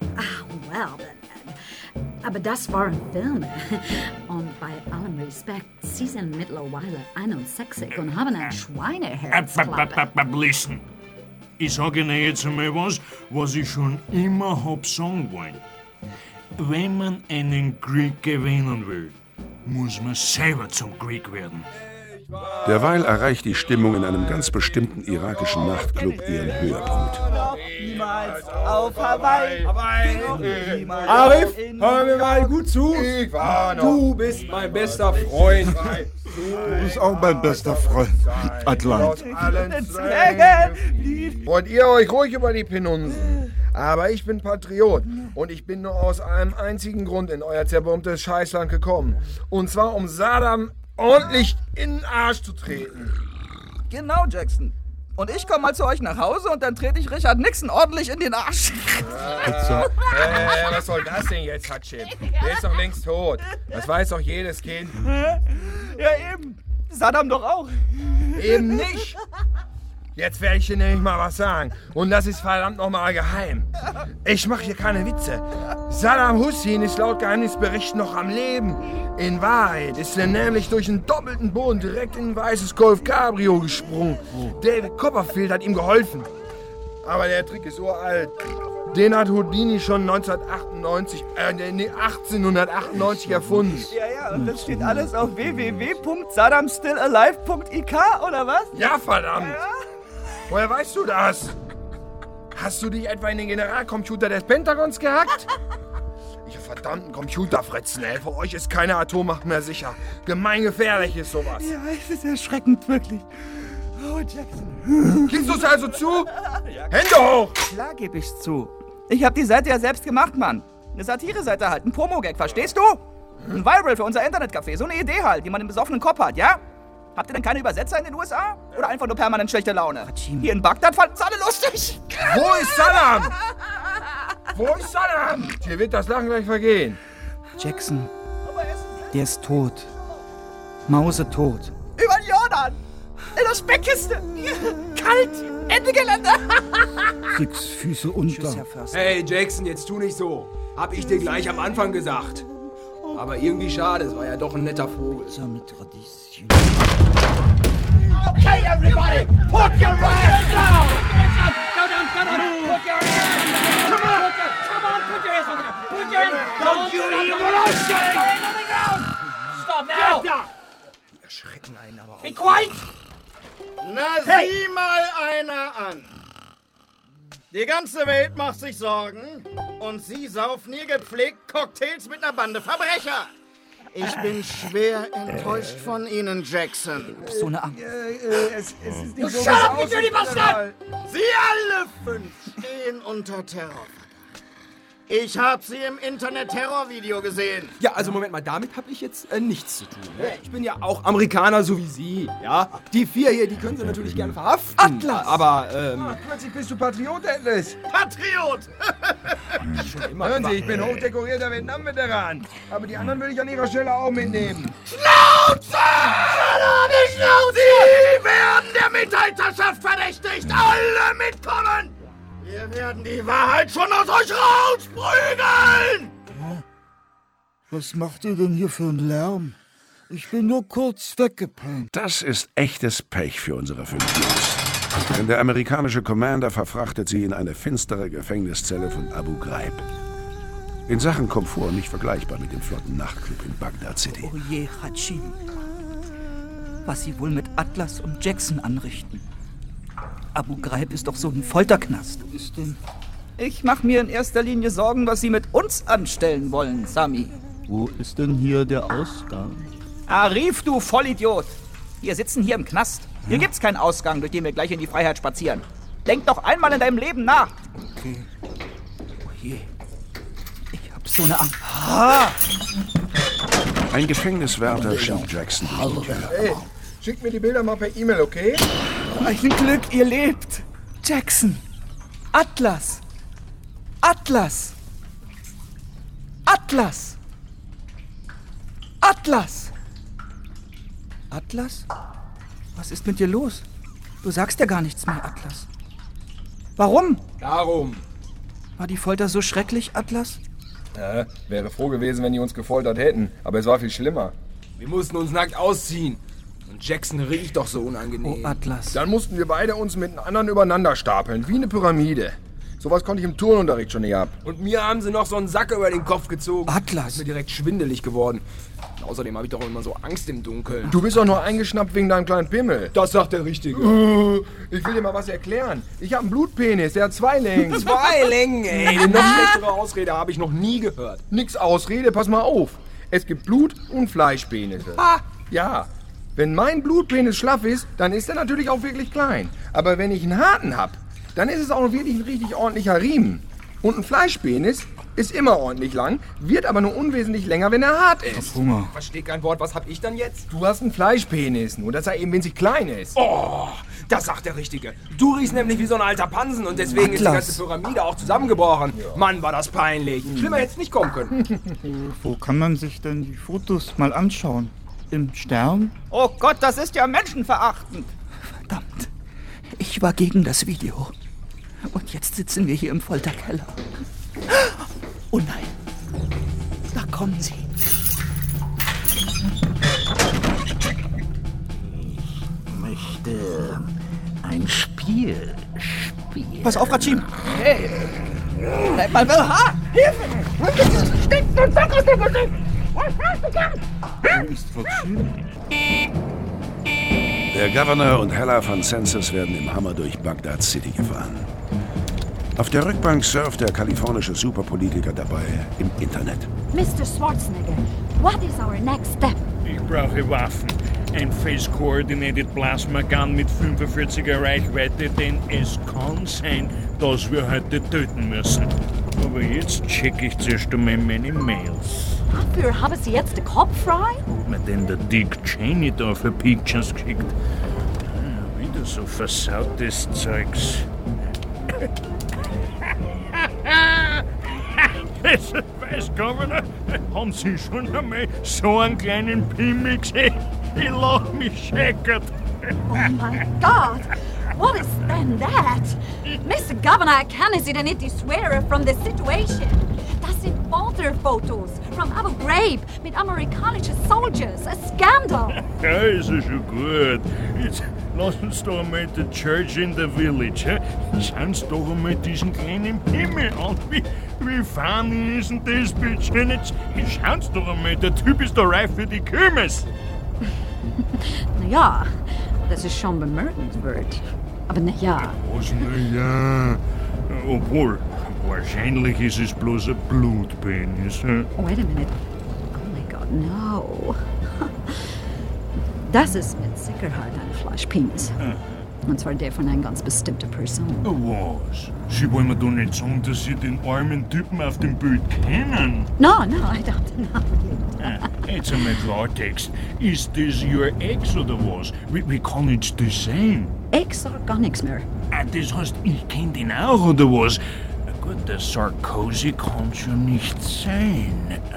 S8: Aber das waren Filme. Und bei allem Respekt, Sie sind mittlerweile 61 und haben ein Schweineherz.
S9: Listen, ich sage Ihnen jetzt einmal was ich schon immer hab sagen wollen. Wenn man einen Krieg gewinnen will, muss man selber zum Krieg werden.
S1: Derweil erreicht die Stimmung in einem ganz bestimmten irakischen Nachtclub ihren Höhepunkt.
S13: Niemals auf Hawaii.
S11: Arif, hör mir mal gut zu. Du bist mein bester Freund.
S12: Du bist auch mein bester Freund, Atlant.
S6: Wollt ihr euch ruhig über die Penunsen? Aber ich bin Patriot und ich bin nur aus einem einzigen Grund in euer zerbombtes Scheißland gekommen. Und zwar, um Saddam ordentlich in den Arsch zu treten.
S13: Genau, Jackson. Und ich komme mal zu euch nach Hause und dann trete ich Richard Nixon ordentlich in den Arsch.
S6: Was soll das denn jetzt, Hatschip? Der ist doch längst tot. Das weiß doch jedes Kind.
S13: Ja, eben. Saddam doch auch.
S6: Eben nicht. Jetzt werde ich dir nämlich mal was sagen. Und das ist verdammt nochmal geheim. Ich mache hier keine Witze. Saddam Hussein ist laut Geheimnisberichten noch am Leben. In Wahrheit ist er nämlich durch einen doppelten Boden direkt in ein weißes Golf Cabrio gesprungen. David Copperfield hat ihm geholfen. Aber der Trick ist uralt. Den hat Houdini schon 1898 erfunden.
S13: Ja, und das steht alles auf www.saddamstillalive.ik, oder was?
S6: Ja, verdammt. Ja. Woher weißt du das? Hast du dich etwa in den Generalcomputer des Pentagons gehackt? Ihr verdammten Computerfritzen, ey. Für euch ist keine Atommacht mehr sicher. Gemeingefährlich ist sowas.
S13: Ja, es ist erschreckend, wirklich. Oh, Jackson.
S6: Gibst du es also zu? Hände hoch!
S13: Klar geb ich's zu. Ich hab die Seite ja selbst gemacht, Mann. Eine Satire-Seite halt, ein Promo-Gag, verstehst du? Ein Viral für unser Internetcafé, so eine Idee halt, die man im besoffenen Kopf hat, ja? Habt ihr denn keine Übersetzer in den USA? Oder einfach nur permanent schlechte Laune? Hier in Bagdad fanden's alle lustig.
S6: Wo ist Saddam? Wo ist Saddam? Dir wird das Lachen gleich vergehen.
S13: Jackson, der ist tot. Mausetot.
S5: Über den Jordan! In der Speckkiste! Kalt! Ende Gelände!
S12: 6 Füße unter.
S11: Hey Jackson, jetzt tu nicht so. Hab ich dir gleich am Anfang gesagt. Aber irgendwie schade, es war ja doch ein netter Vogel.
S5: Okay, everybody! Put your hands down! Go down! Put your hands down! Come on! Put your hands on the ground! Put your hands down! Don't you even on the ground! Stop now!
S6: Erschrecken einen aber auch.
S5: Be quiet!
S22: Na, sieh mal einer an. Die ganze Welt macht sich Sorgen und Sie saufen hier gepflegt Cocktails mit einer Bande Verbrecher. Ich bin schwer enttäuscht von Ihnen, Jackson.
S13: So eine Angst.
S22: Es ist nicht so, shut up, you Bastard! Sie alle 5 stehen unter Terror. Ich habe Sie im Internet-Terrorvideo gesehen.
S11: Ja, also Moment mal, damit habe ich jetzt nichts zu tun. Ne? Ich bin ja auch Amerikaner, so wie Sie, ja? Die 4 hier, die können Sie natürlich gerne verhaften.
S6: Atlas!
S11: Aber,
S6: plötzlich bist du Patriot, Atlas.
S22: Patriot!
S11: Schon immer.
S6: Hören Sie, ich bin hochdekorierter Vietnam-Veteran. Aber die anderen will ich an Ihrer Stelle auch mitnehmen.
S22: Schnauze! Schnauze! Sie werden der Mitteilterschaft verdächtigt! Alle mitkommen! Wir werden die Wahrheit schon aus euch rausprügeln!
S12: Was macht ihr denn hier für einen Lärm? Ich bin nur kurz weggepennt.
S1: Das ist echtes Pech für unsere 5 Jungs. Denn der amerikanische Commander verfrachtet sie in eine finstere Gefängniszelle von Abu Ghraib. In Sachen Komfort nicht vergleichbar mit dem flotten Nachtclub in Bagdad City.
S4: Oh je, Hachim. Was sie wohl mit Atlas und Jackson anrichten. Abu Ghraib ist doch so ein Folterknast.
S12: Ist denn?
S13: Ich mache mir in erster Linie Sorgen, was sie mit uns anstellen wollen, Sami.
S12: Wo ist denn hier der Ausgang?
S13: Arif, du Vollidiot! Wir sitzen hier im Knast. Hier gibt's keinen Ausgang, durch den wir gleich in die Freiheit spazieren. Denk doch einmal in deinem Leben nach.
S4: Okay. Oh je. Ich hab so eine Angst.
S13: Ah!
S1: Ein Gefängniswärter schiebt Jackson die Tür.
S6: Hey, schickt mir die Bilder mal per E-Mail, okay?
S13: Ein Glück, ihr lebt. Jackson. Atlas. Atlas. Atlas. Atlas. Atlas? Was ist mit dir los? Du sagst ja gar nichts mehr, Atlas. Warum?
S6: Darum.
S13: War die Folter so schrecklich, Atlas?
S6: Wäre froh gewesen, wenn die uns gefoltert hätten. Aber es war viel schlimmer. Wir mussten uns nackt ausziehen. Und Jackson riecht doch so unangenehm.
S13: Oh, Atlas.
S6: Dann mussten wir beide uns mit den anderen übereinander stapeln, wie eine Pyramide. Sowas konnte ich im Turnunterricht schon nie ab. Und mir haben sie noch so einen Sack über den Kopf gezogen.
S13: Atlas.
S6: Ist mir direkt schwindelig geworden. Und außerdem habe ich doch immer so Angst im Dunkeln. Du bist doch nur eingeschnappt wegen deinem kleinen Pimmel. Das sagt der Richtige. Ich will dir mal was erklären. Ich habe einen Blutpenis, der hat 2 Längen. 2 Längen, ey. Eine noch schlechtere Ausrede habe ich noch nie gehört. Nix Ausrede, pass mal auf. Es gibt Blut- und Fleischpenisse. Ah, ja. Wenn mein Blutpenis schlaff ist, dann ist er natürlich auch wirklich klein. Aber wenn ich einen harten hab, dann ist es auch wirklich ein richtig ordentlicher Riemen. Und ein Fleischpenis ist immer ordentlich lang, wird aber nur unwesentlich länger, wenn er hart ist.
S12: Ich hab Hunger.
S6: Versteh kein Wort, was hab ich dann jetzt? Du hast einen Fleischpenis, nur dass er eben winzig klein ist. Oh, das sagt der Richtige. Du riechst nämlich wie so ein alter Pansen und deswegen ist die ganze Pyramide auch zusammengebrochen. Ja. Mann, war das peinlich. Schlimmer hätte es nicht kommen können.
S12: Wo kann man sich denn die Fotos mal anschauen? Im Stern?
S13: Oh Gott, das ist ja menschenverachtend.
S4: Verdammt. Ich war gegen das Video. Und jetzt sitzen wir hier im Folterkeller. Oh nein. Da kommen sie.
S17: Ich möchte ein Spiel spielen.
S13: Pass auf, Hachim. Hey. Bleib mal weg. Ha! Hilfe! Stinkt und Sack aus der Musik!
S12: Wo ist Hachim?
S1: Der Governor und Hella von Census werden im Hammer durch Bagdad City gefahren. Auf der Rückbank surft der kalifornische Superpolitiker dabei im Internet.
S8: Mr. Schwarzenegger, what is our next step?
S9: Ich brauche Waffen. Ein Face-Coordinated Plasma Gun mit 45er Reichweite, denn es kann sein, dass wir heute töten müssen. Aber jetzt check ich zuerst einmal meine Mails.
S8: Dafür haben Sie jetzt den Kopf frei?
S9: Hat mir denn der Dick Cheney da für Pictures geschickt? Wieder so versautes Zeugs. Weiß, Governor, haben Sie schon einmal so einen kleinen Pimmel gesehen? Ich lach mich scheckert.
S8: Oh my God! What is then that? Mr. Governor, kann Sie denn nicht swear from the situation? Das sind Folterfotos from Abu Ghraib mit amerikanischen Soldiers. A scandal!
S9: Ja, ist ja schon gut. Jetzt lass uns doch einmal die Church in the Village. Schauen Sie doch einmal diesen kleinen Pimmel an. Wie funny ist denn das, bitte? Jetzt schauen Sie doch einmal, der Typ ist doch reif für die Kirmes.
S8: Naja, das ist schon bemerkenswert. Aber naja.
S9: Was naja? Obwohl, wahrscheinlich ist es bloß ein Blutpenis.
S8: Wait a minute. Oh my God, no. Das ist mit Sicherheit ein Fleischpenis. Und zwar der von einer ganz bestimmten Person.
S9: Was? Sie wollen mir doch nicht sagen, dass Sie den armen Typen auf dem Bild kennen?
S8: No, I don't know.
S9: Jetzt einmal Klartext. Ist das Your Ex oder was? Wie kann jetzt das sein?
S8: Ich sag gar nichts mehr.
S9: Das heißt, ich kenn den auch oder was? Gut, der Sarkozy kann's ja nicht sein.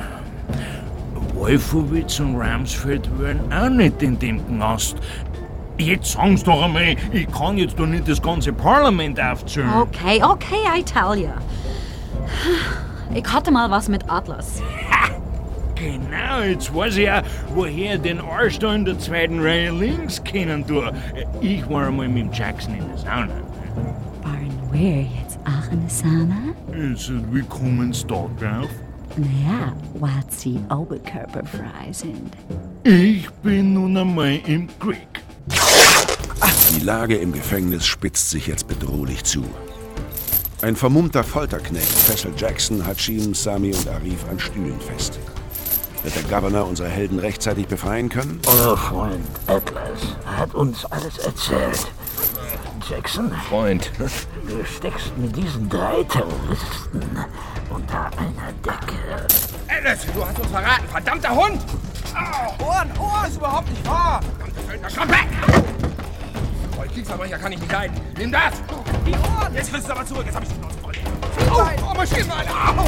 S9: Wolfowitz und Ramsfeld wären auch nicht in dem Knast. Jetzt sagen's doch einmal, ich kann jetzt doch nicht das ganze Parlament aufzählen.
S8: Okay, I tell you. Ich hatte mal was mit Atlas.
S9: Genau, jetzt weiß ich auch, woher ich den Arsch da in der zweiten Reihe links kennen tue. Ich war einmal mit dem Jackson in der Sauna.
S8: Waren wir jetzt auch in der Sauna?
S9: Also, wie kommen Sie da drauf?
S8: Naja, weil sie oberkörperfrei sind.
S9: Ich bin nun einmal im Krieg.
S1: Die Lage im Gefängnis spitzt sich jetzt bedrohlich zu. Ein vermummter Folterknecht fesselt Jackson, Hashim, Sami und Arif an Stühlen fest. Wird der Governor unsere Helden rechtzeitig befreien können?
S17: Euer Freund Atlas hat uns alles erzählt. Jackson?
S3: Freund.
S17: Du steckst mit diesen 3 Terroristen unter einer Decke.
S6: Atlas, du hast uns verraten, verdammter Hund!
S11: Ohren, ist überhaupt nicht wahr!
S6: Komm weg! Kriegsverbrecher kann ich nicht leiden. Nimm das!
S11: Die Ohren!
S6: Jetzt kriegst du aber zurück, jetzt hab ich dich
S11: Oh, Maschinenwein!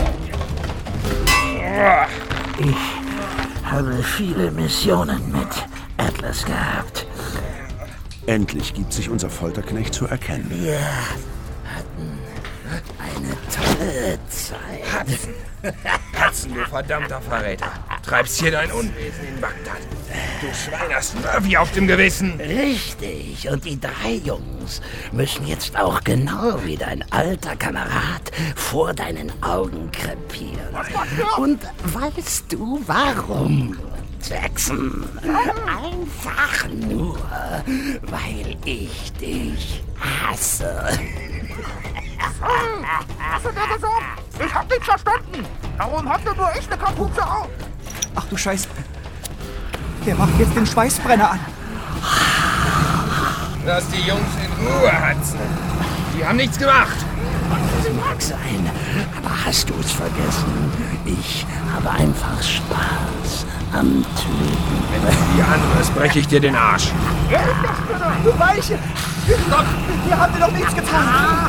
S17: Ich habe viele Missionen mit Atlas gehabt.
S1: Endlich gibt sich unser Folterknecht zu erkennen.
S17: Wir hatten eine tolle Zeit.
S6: Hudson, du verdammter Verräter. Treibst hier dein Unwesen in Bagdad. Du Schwein hast Murphy auf dem Gewissen.
S17: Richtig. Und die 3 Jungs müssen jetzt auch genau wie dein alter Kamerad vor deinen Augen krepieren. Und weißt du warum, Jackson? Einfach nur, weil ich dich hasse.
S5: Was hat er gesagt? Ich hab nichts verstanden. Warum hatte nur ich eine Kapuze auf?
S13: Ach du Scheiße. Der macht jetzt den Schweißbrenner an.
S6: Lass die Jungs in Ruhe, Hudson. Die haben nichts gemacht.
S17: Mag sein, aber hast du es vergessen? Ich habe einfach Spaß am Töten.
S6: Wenn du die anrührst, breche ich dir den Arsch.
S13: Du Weiche! Stopp! Wir haben dir doch nichts getan!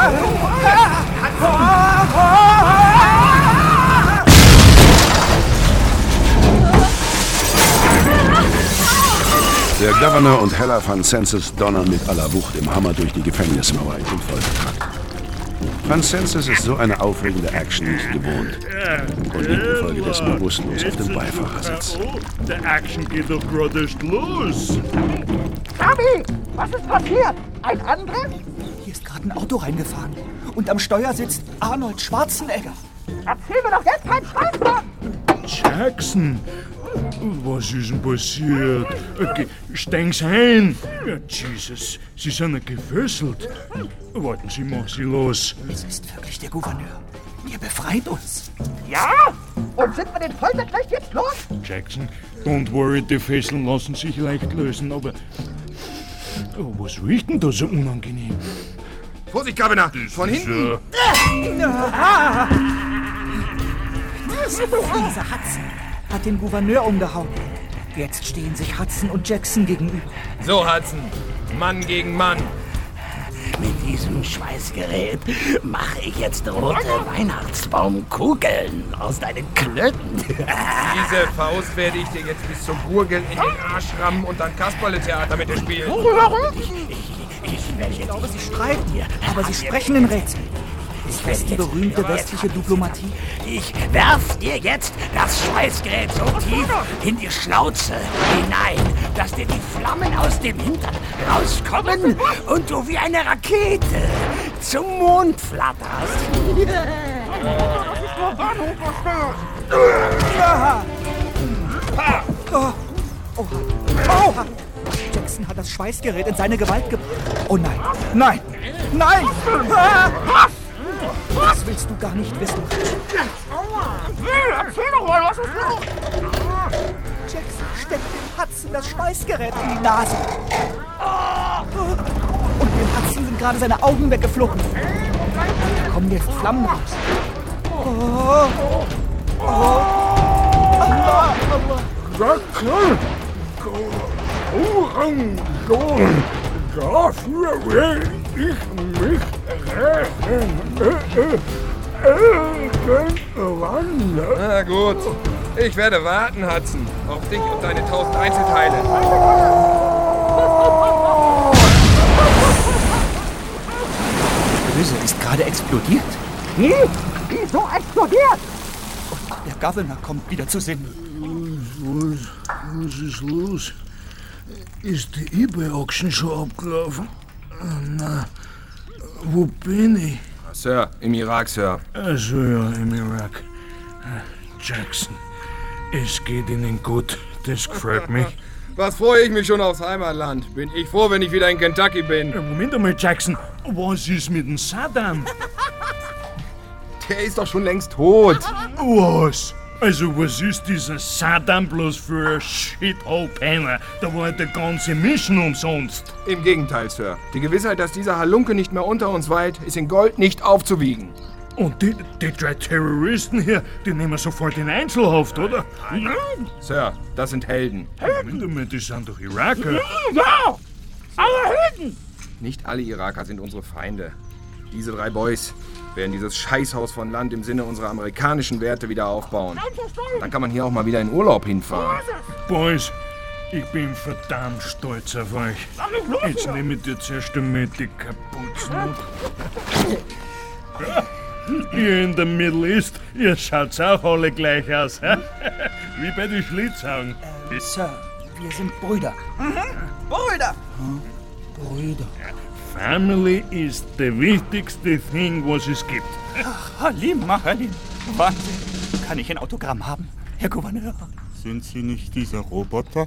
S1: Der Governor und Hella van Senses donnern mit aller Wucht im Hammer durch die Gefängnismauer in den Foltertrakt. Van Senses ist so eine aufregende Action nicht gewohnt und liegt infolgedessen bewusstlos auf dem Beifahrersitz.
S9: Der Action geht doch gerade erst los.
S5: Sami, was ist passiert? Ein Angriff?
S13: Hier ist gerade ein Auto reingefahren und am Steuer sitzt Arnold Schwarzenegger.
S5: Erzähl mir doch jetzt keinen Scheiß da!
S9: Jackson, was ist denn passiert? Steigen Sie ein! Ja, Jesus, Sie sind ja gefesselt. Warten Sie, mach Sie los.
S13: Es ist wirklich der Gouverneur. Er befreit uns.
S5: Ja? Und sind wir den Folterknecht jetzt los?
S9: Jackson, don't worry, die Fesseln lassen sich leicht lösen, aber... Oh, was riecht denn da so unangenehm?
S6: Vorsicht, Governor! Von hinten!
S13: Dieser Hudson hat den Gouverneur umgehauen. Jetzt stehen sich Hudson und Jackson gegenüber.
S6: So, Hudson. Mann gegen Mann.
S17: Mit diesem Schweißgerät mache ich jetzt rote Weihnachtsbaumkugeln aus deinen Klöten.
S6: Diese Faust werde ich dir jetzt bis zum Gurgeln in den Arsch rammen und dann Kasperle-Theater mit dir spielen.
S13: Ich glaube, sie streiten hier, aber sie sprechen in Rätseln. Ist das die berühmte westliche Diplomatie?
S17: Ich werf dir jetzt das Schweißgerät so tief in die Schnauze hinein, dass dir die Flammen aus dem Hintern rauskommen und du wie eine Rakete zum Mond flatterst.
S13: Oh! Jackson hat das Schweißgerät in seine Gewalt gebracht. Oh nein! Nein! Nein! Das willst du gar nicht wissen.
S5: Erzähl doch mal, was ist los?
S13: Jackson steckt dem Hudson das Schweißgerät in die Nase. Und dem Hudson sind gerade seine Augen weggeflogen. Da kommen jetzt Flammen raus.
S9: Dafür will ich mich rächen. Irgendwann.
S6: Na gut. Ich werde warten, Hudson. Auf dich und deine 1000 Einzelteile.
S4: Böse ist gerade explodiert.
S5: Wieso explodiert?
S4: Der Governor kommt wieder zu Sinn.
S9: Was ist los? Ist die eBay-Auction schon abgelaufen? Na, wo bin ich?
S6: Sir, im Irak, Sir.
S9: Also ja, im Irak. Jackson, es geht Ihnen gut. Das gefällt mich.
S6: Was freue ich mich schon aufs Heimatland. Bin ich froh, wenn ich wieder in Kentucky bin.
S9: Moment einmal, Jackson. Was ist mit dem Saddam?
S6: Der ist doch schon längst tot.
S9: Was? Also was ist dieser Saddam bloß für ein Shithole-Penner? Da war die ganze Mission umsonst.
S6: Im Gegenteil, Sir. Die Gewissheit, dass dieser Halunke nicht mehr unter uns weilt, ist in Gold nicht aufzuwiegen.
S9: Und die 3 Terroristen hier, die nehmen wir sofort in Einzelhaft, oder?
S6: Nein. Sir, das sind Helden.
S9: Die sind doch Iraker.
S5: Ja, alle Helden!
S6: Nicht alle Iraker sind unsere Feinde. Diese 3 Boys werden dieses Scheißhaus von Land im Sinne unserer amerikanischen Werte wieder aufbauen. Dann kann man hier auch mal wieder in Urlaub hinfahren.
S9: Boys, ich bin verdammt stolz auf euch. Jetzt nehme ich dir zuerst einmal die Kapuzen ab. Ihr in der Middle East, ihr schaut auch alle gleich aus, hä? Wie bei den Schlitzaugen.
S4: Sir, wir sind Brüder. Brüder!
S9: Brüder. Family ist das wichtigste Ding, was es gibt.
S4: Ach, Halim, Halim. Wahnsinn. Kann ich ein Autogramm haben, Herr Gouverneur?
S7: Sind Sie nicht dieser Roboter?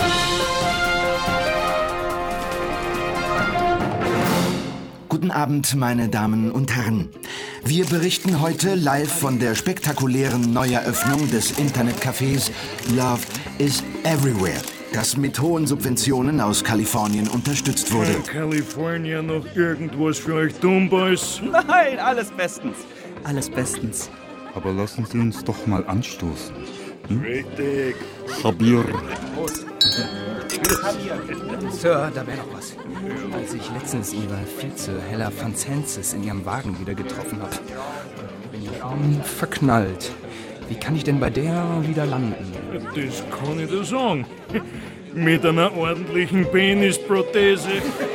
S21: Guten Abend, meine Damen und Herren. Wir berichten heute live von der spektakulären Neueröffnung des Internetcafés Love is Everywhere, das mit hohen Subventionen aus Kalifornien unterstützt wurde.
S9: Kalifornien noch irgendwas für euch tun, Boys?
S4: Nein, alles bestens. Alles bestens.
S7: Aber lassen Sie uns doch mal anstoßen.
S9: Richtig.
S7: Javier.
S3: Sir, da wäre noch was. Als ich letztens Ihre Vize Hella Fancensis in Ihrem Wagen wieder getroffen habe, bin ich verknallt. Wie kann ich denn bei der wieder landen?
S9: Das kann ich dir sagen. Mit einer ordentlichen Penisprothese.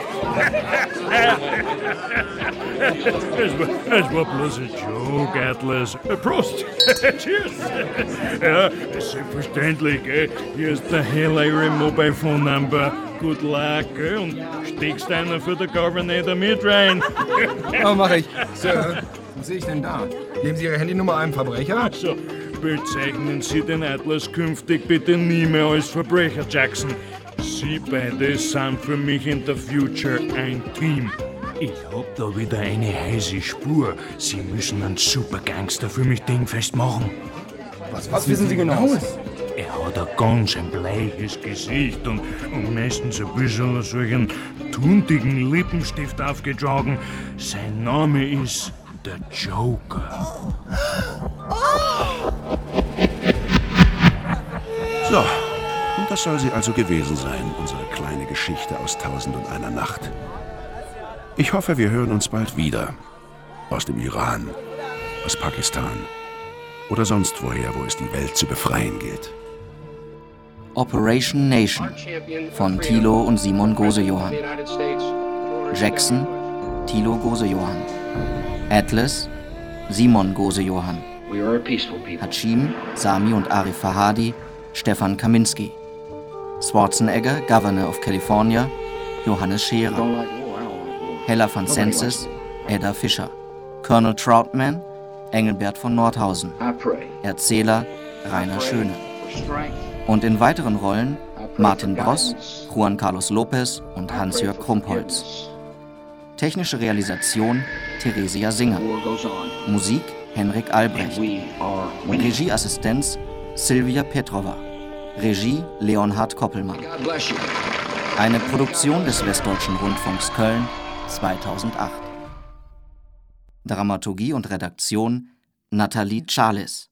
S9: Es war bloß ein Joke, Atlas. Prost! Cheers! Ja, selbstverständlich, gell? Hier ist der Hell Ihre Mobile Phone Number. Good luck, gell? Und steckst einer für den Governor mit rein.
S6: Ja, mach ich. Sir, was sehe ich denn da? Geben Sie Ihre Handynummer einem Verbrecher?
S9: Ach so. Bezeichnen Sie den Atlas künftig bitte nie mehr als Verbrecher, Jackson. Sie beide sind für mich in der Future ein Team. Ich hab da wieder eine heiße Spur. Sie müssen einen Supergangster für mich dingfest machen.
S6: Was wissen Sie genau?
S9: Er hat ein ganz ein bleiches Gesicht und meistens ein bisschen solchen tuntigen Lippenstift aufgetragen. Sein Name ist der Joker.
S1: So, und das soll sie also gewesen sein, unsere kleine Geschichte aus 1001 Nacht. Ich hoffe, wir hören uns bald wieder. Aus dem Iran, aus Pakistan oder sonst woher, wo es die Welt zu befreien gilt.
S14: Operation Nation von Thilo und Simon Gose-Johann. Jackson, Thilo Gose-Johann. Atlas, Simon Gose-Johann. Hashim, Sami und Arif Fahadi, Stefan Kaminski. Schwarzenegger, Governor of California, Johannes Scherer. Hella Fancensis, Edda Fischer. Colonel Troutman, Engelbert von Nordhausen. Erzähler, Rainer Schöne. Und in weiteren Rollen Martin Bross, Juan Carlos Lopez und Hans-Jörg Krumpholz. Technische Realisation Theresia Singer. Musik Henrik Albrecht. Regieassistenz Silvia Petrova. Regie Leonhard Koppelmann. Eine Produktion des Westdeutschen Rundfunks Köln 2008. Dramaturgie und Redaktion Nathalie Charles.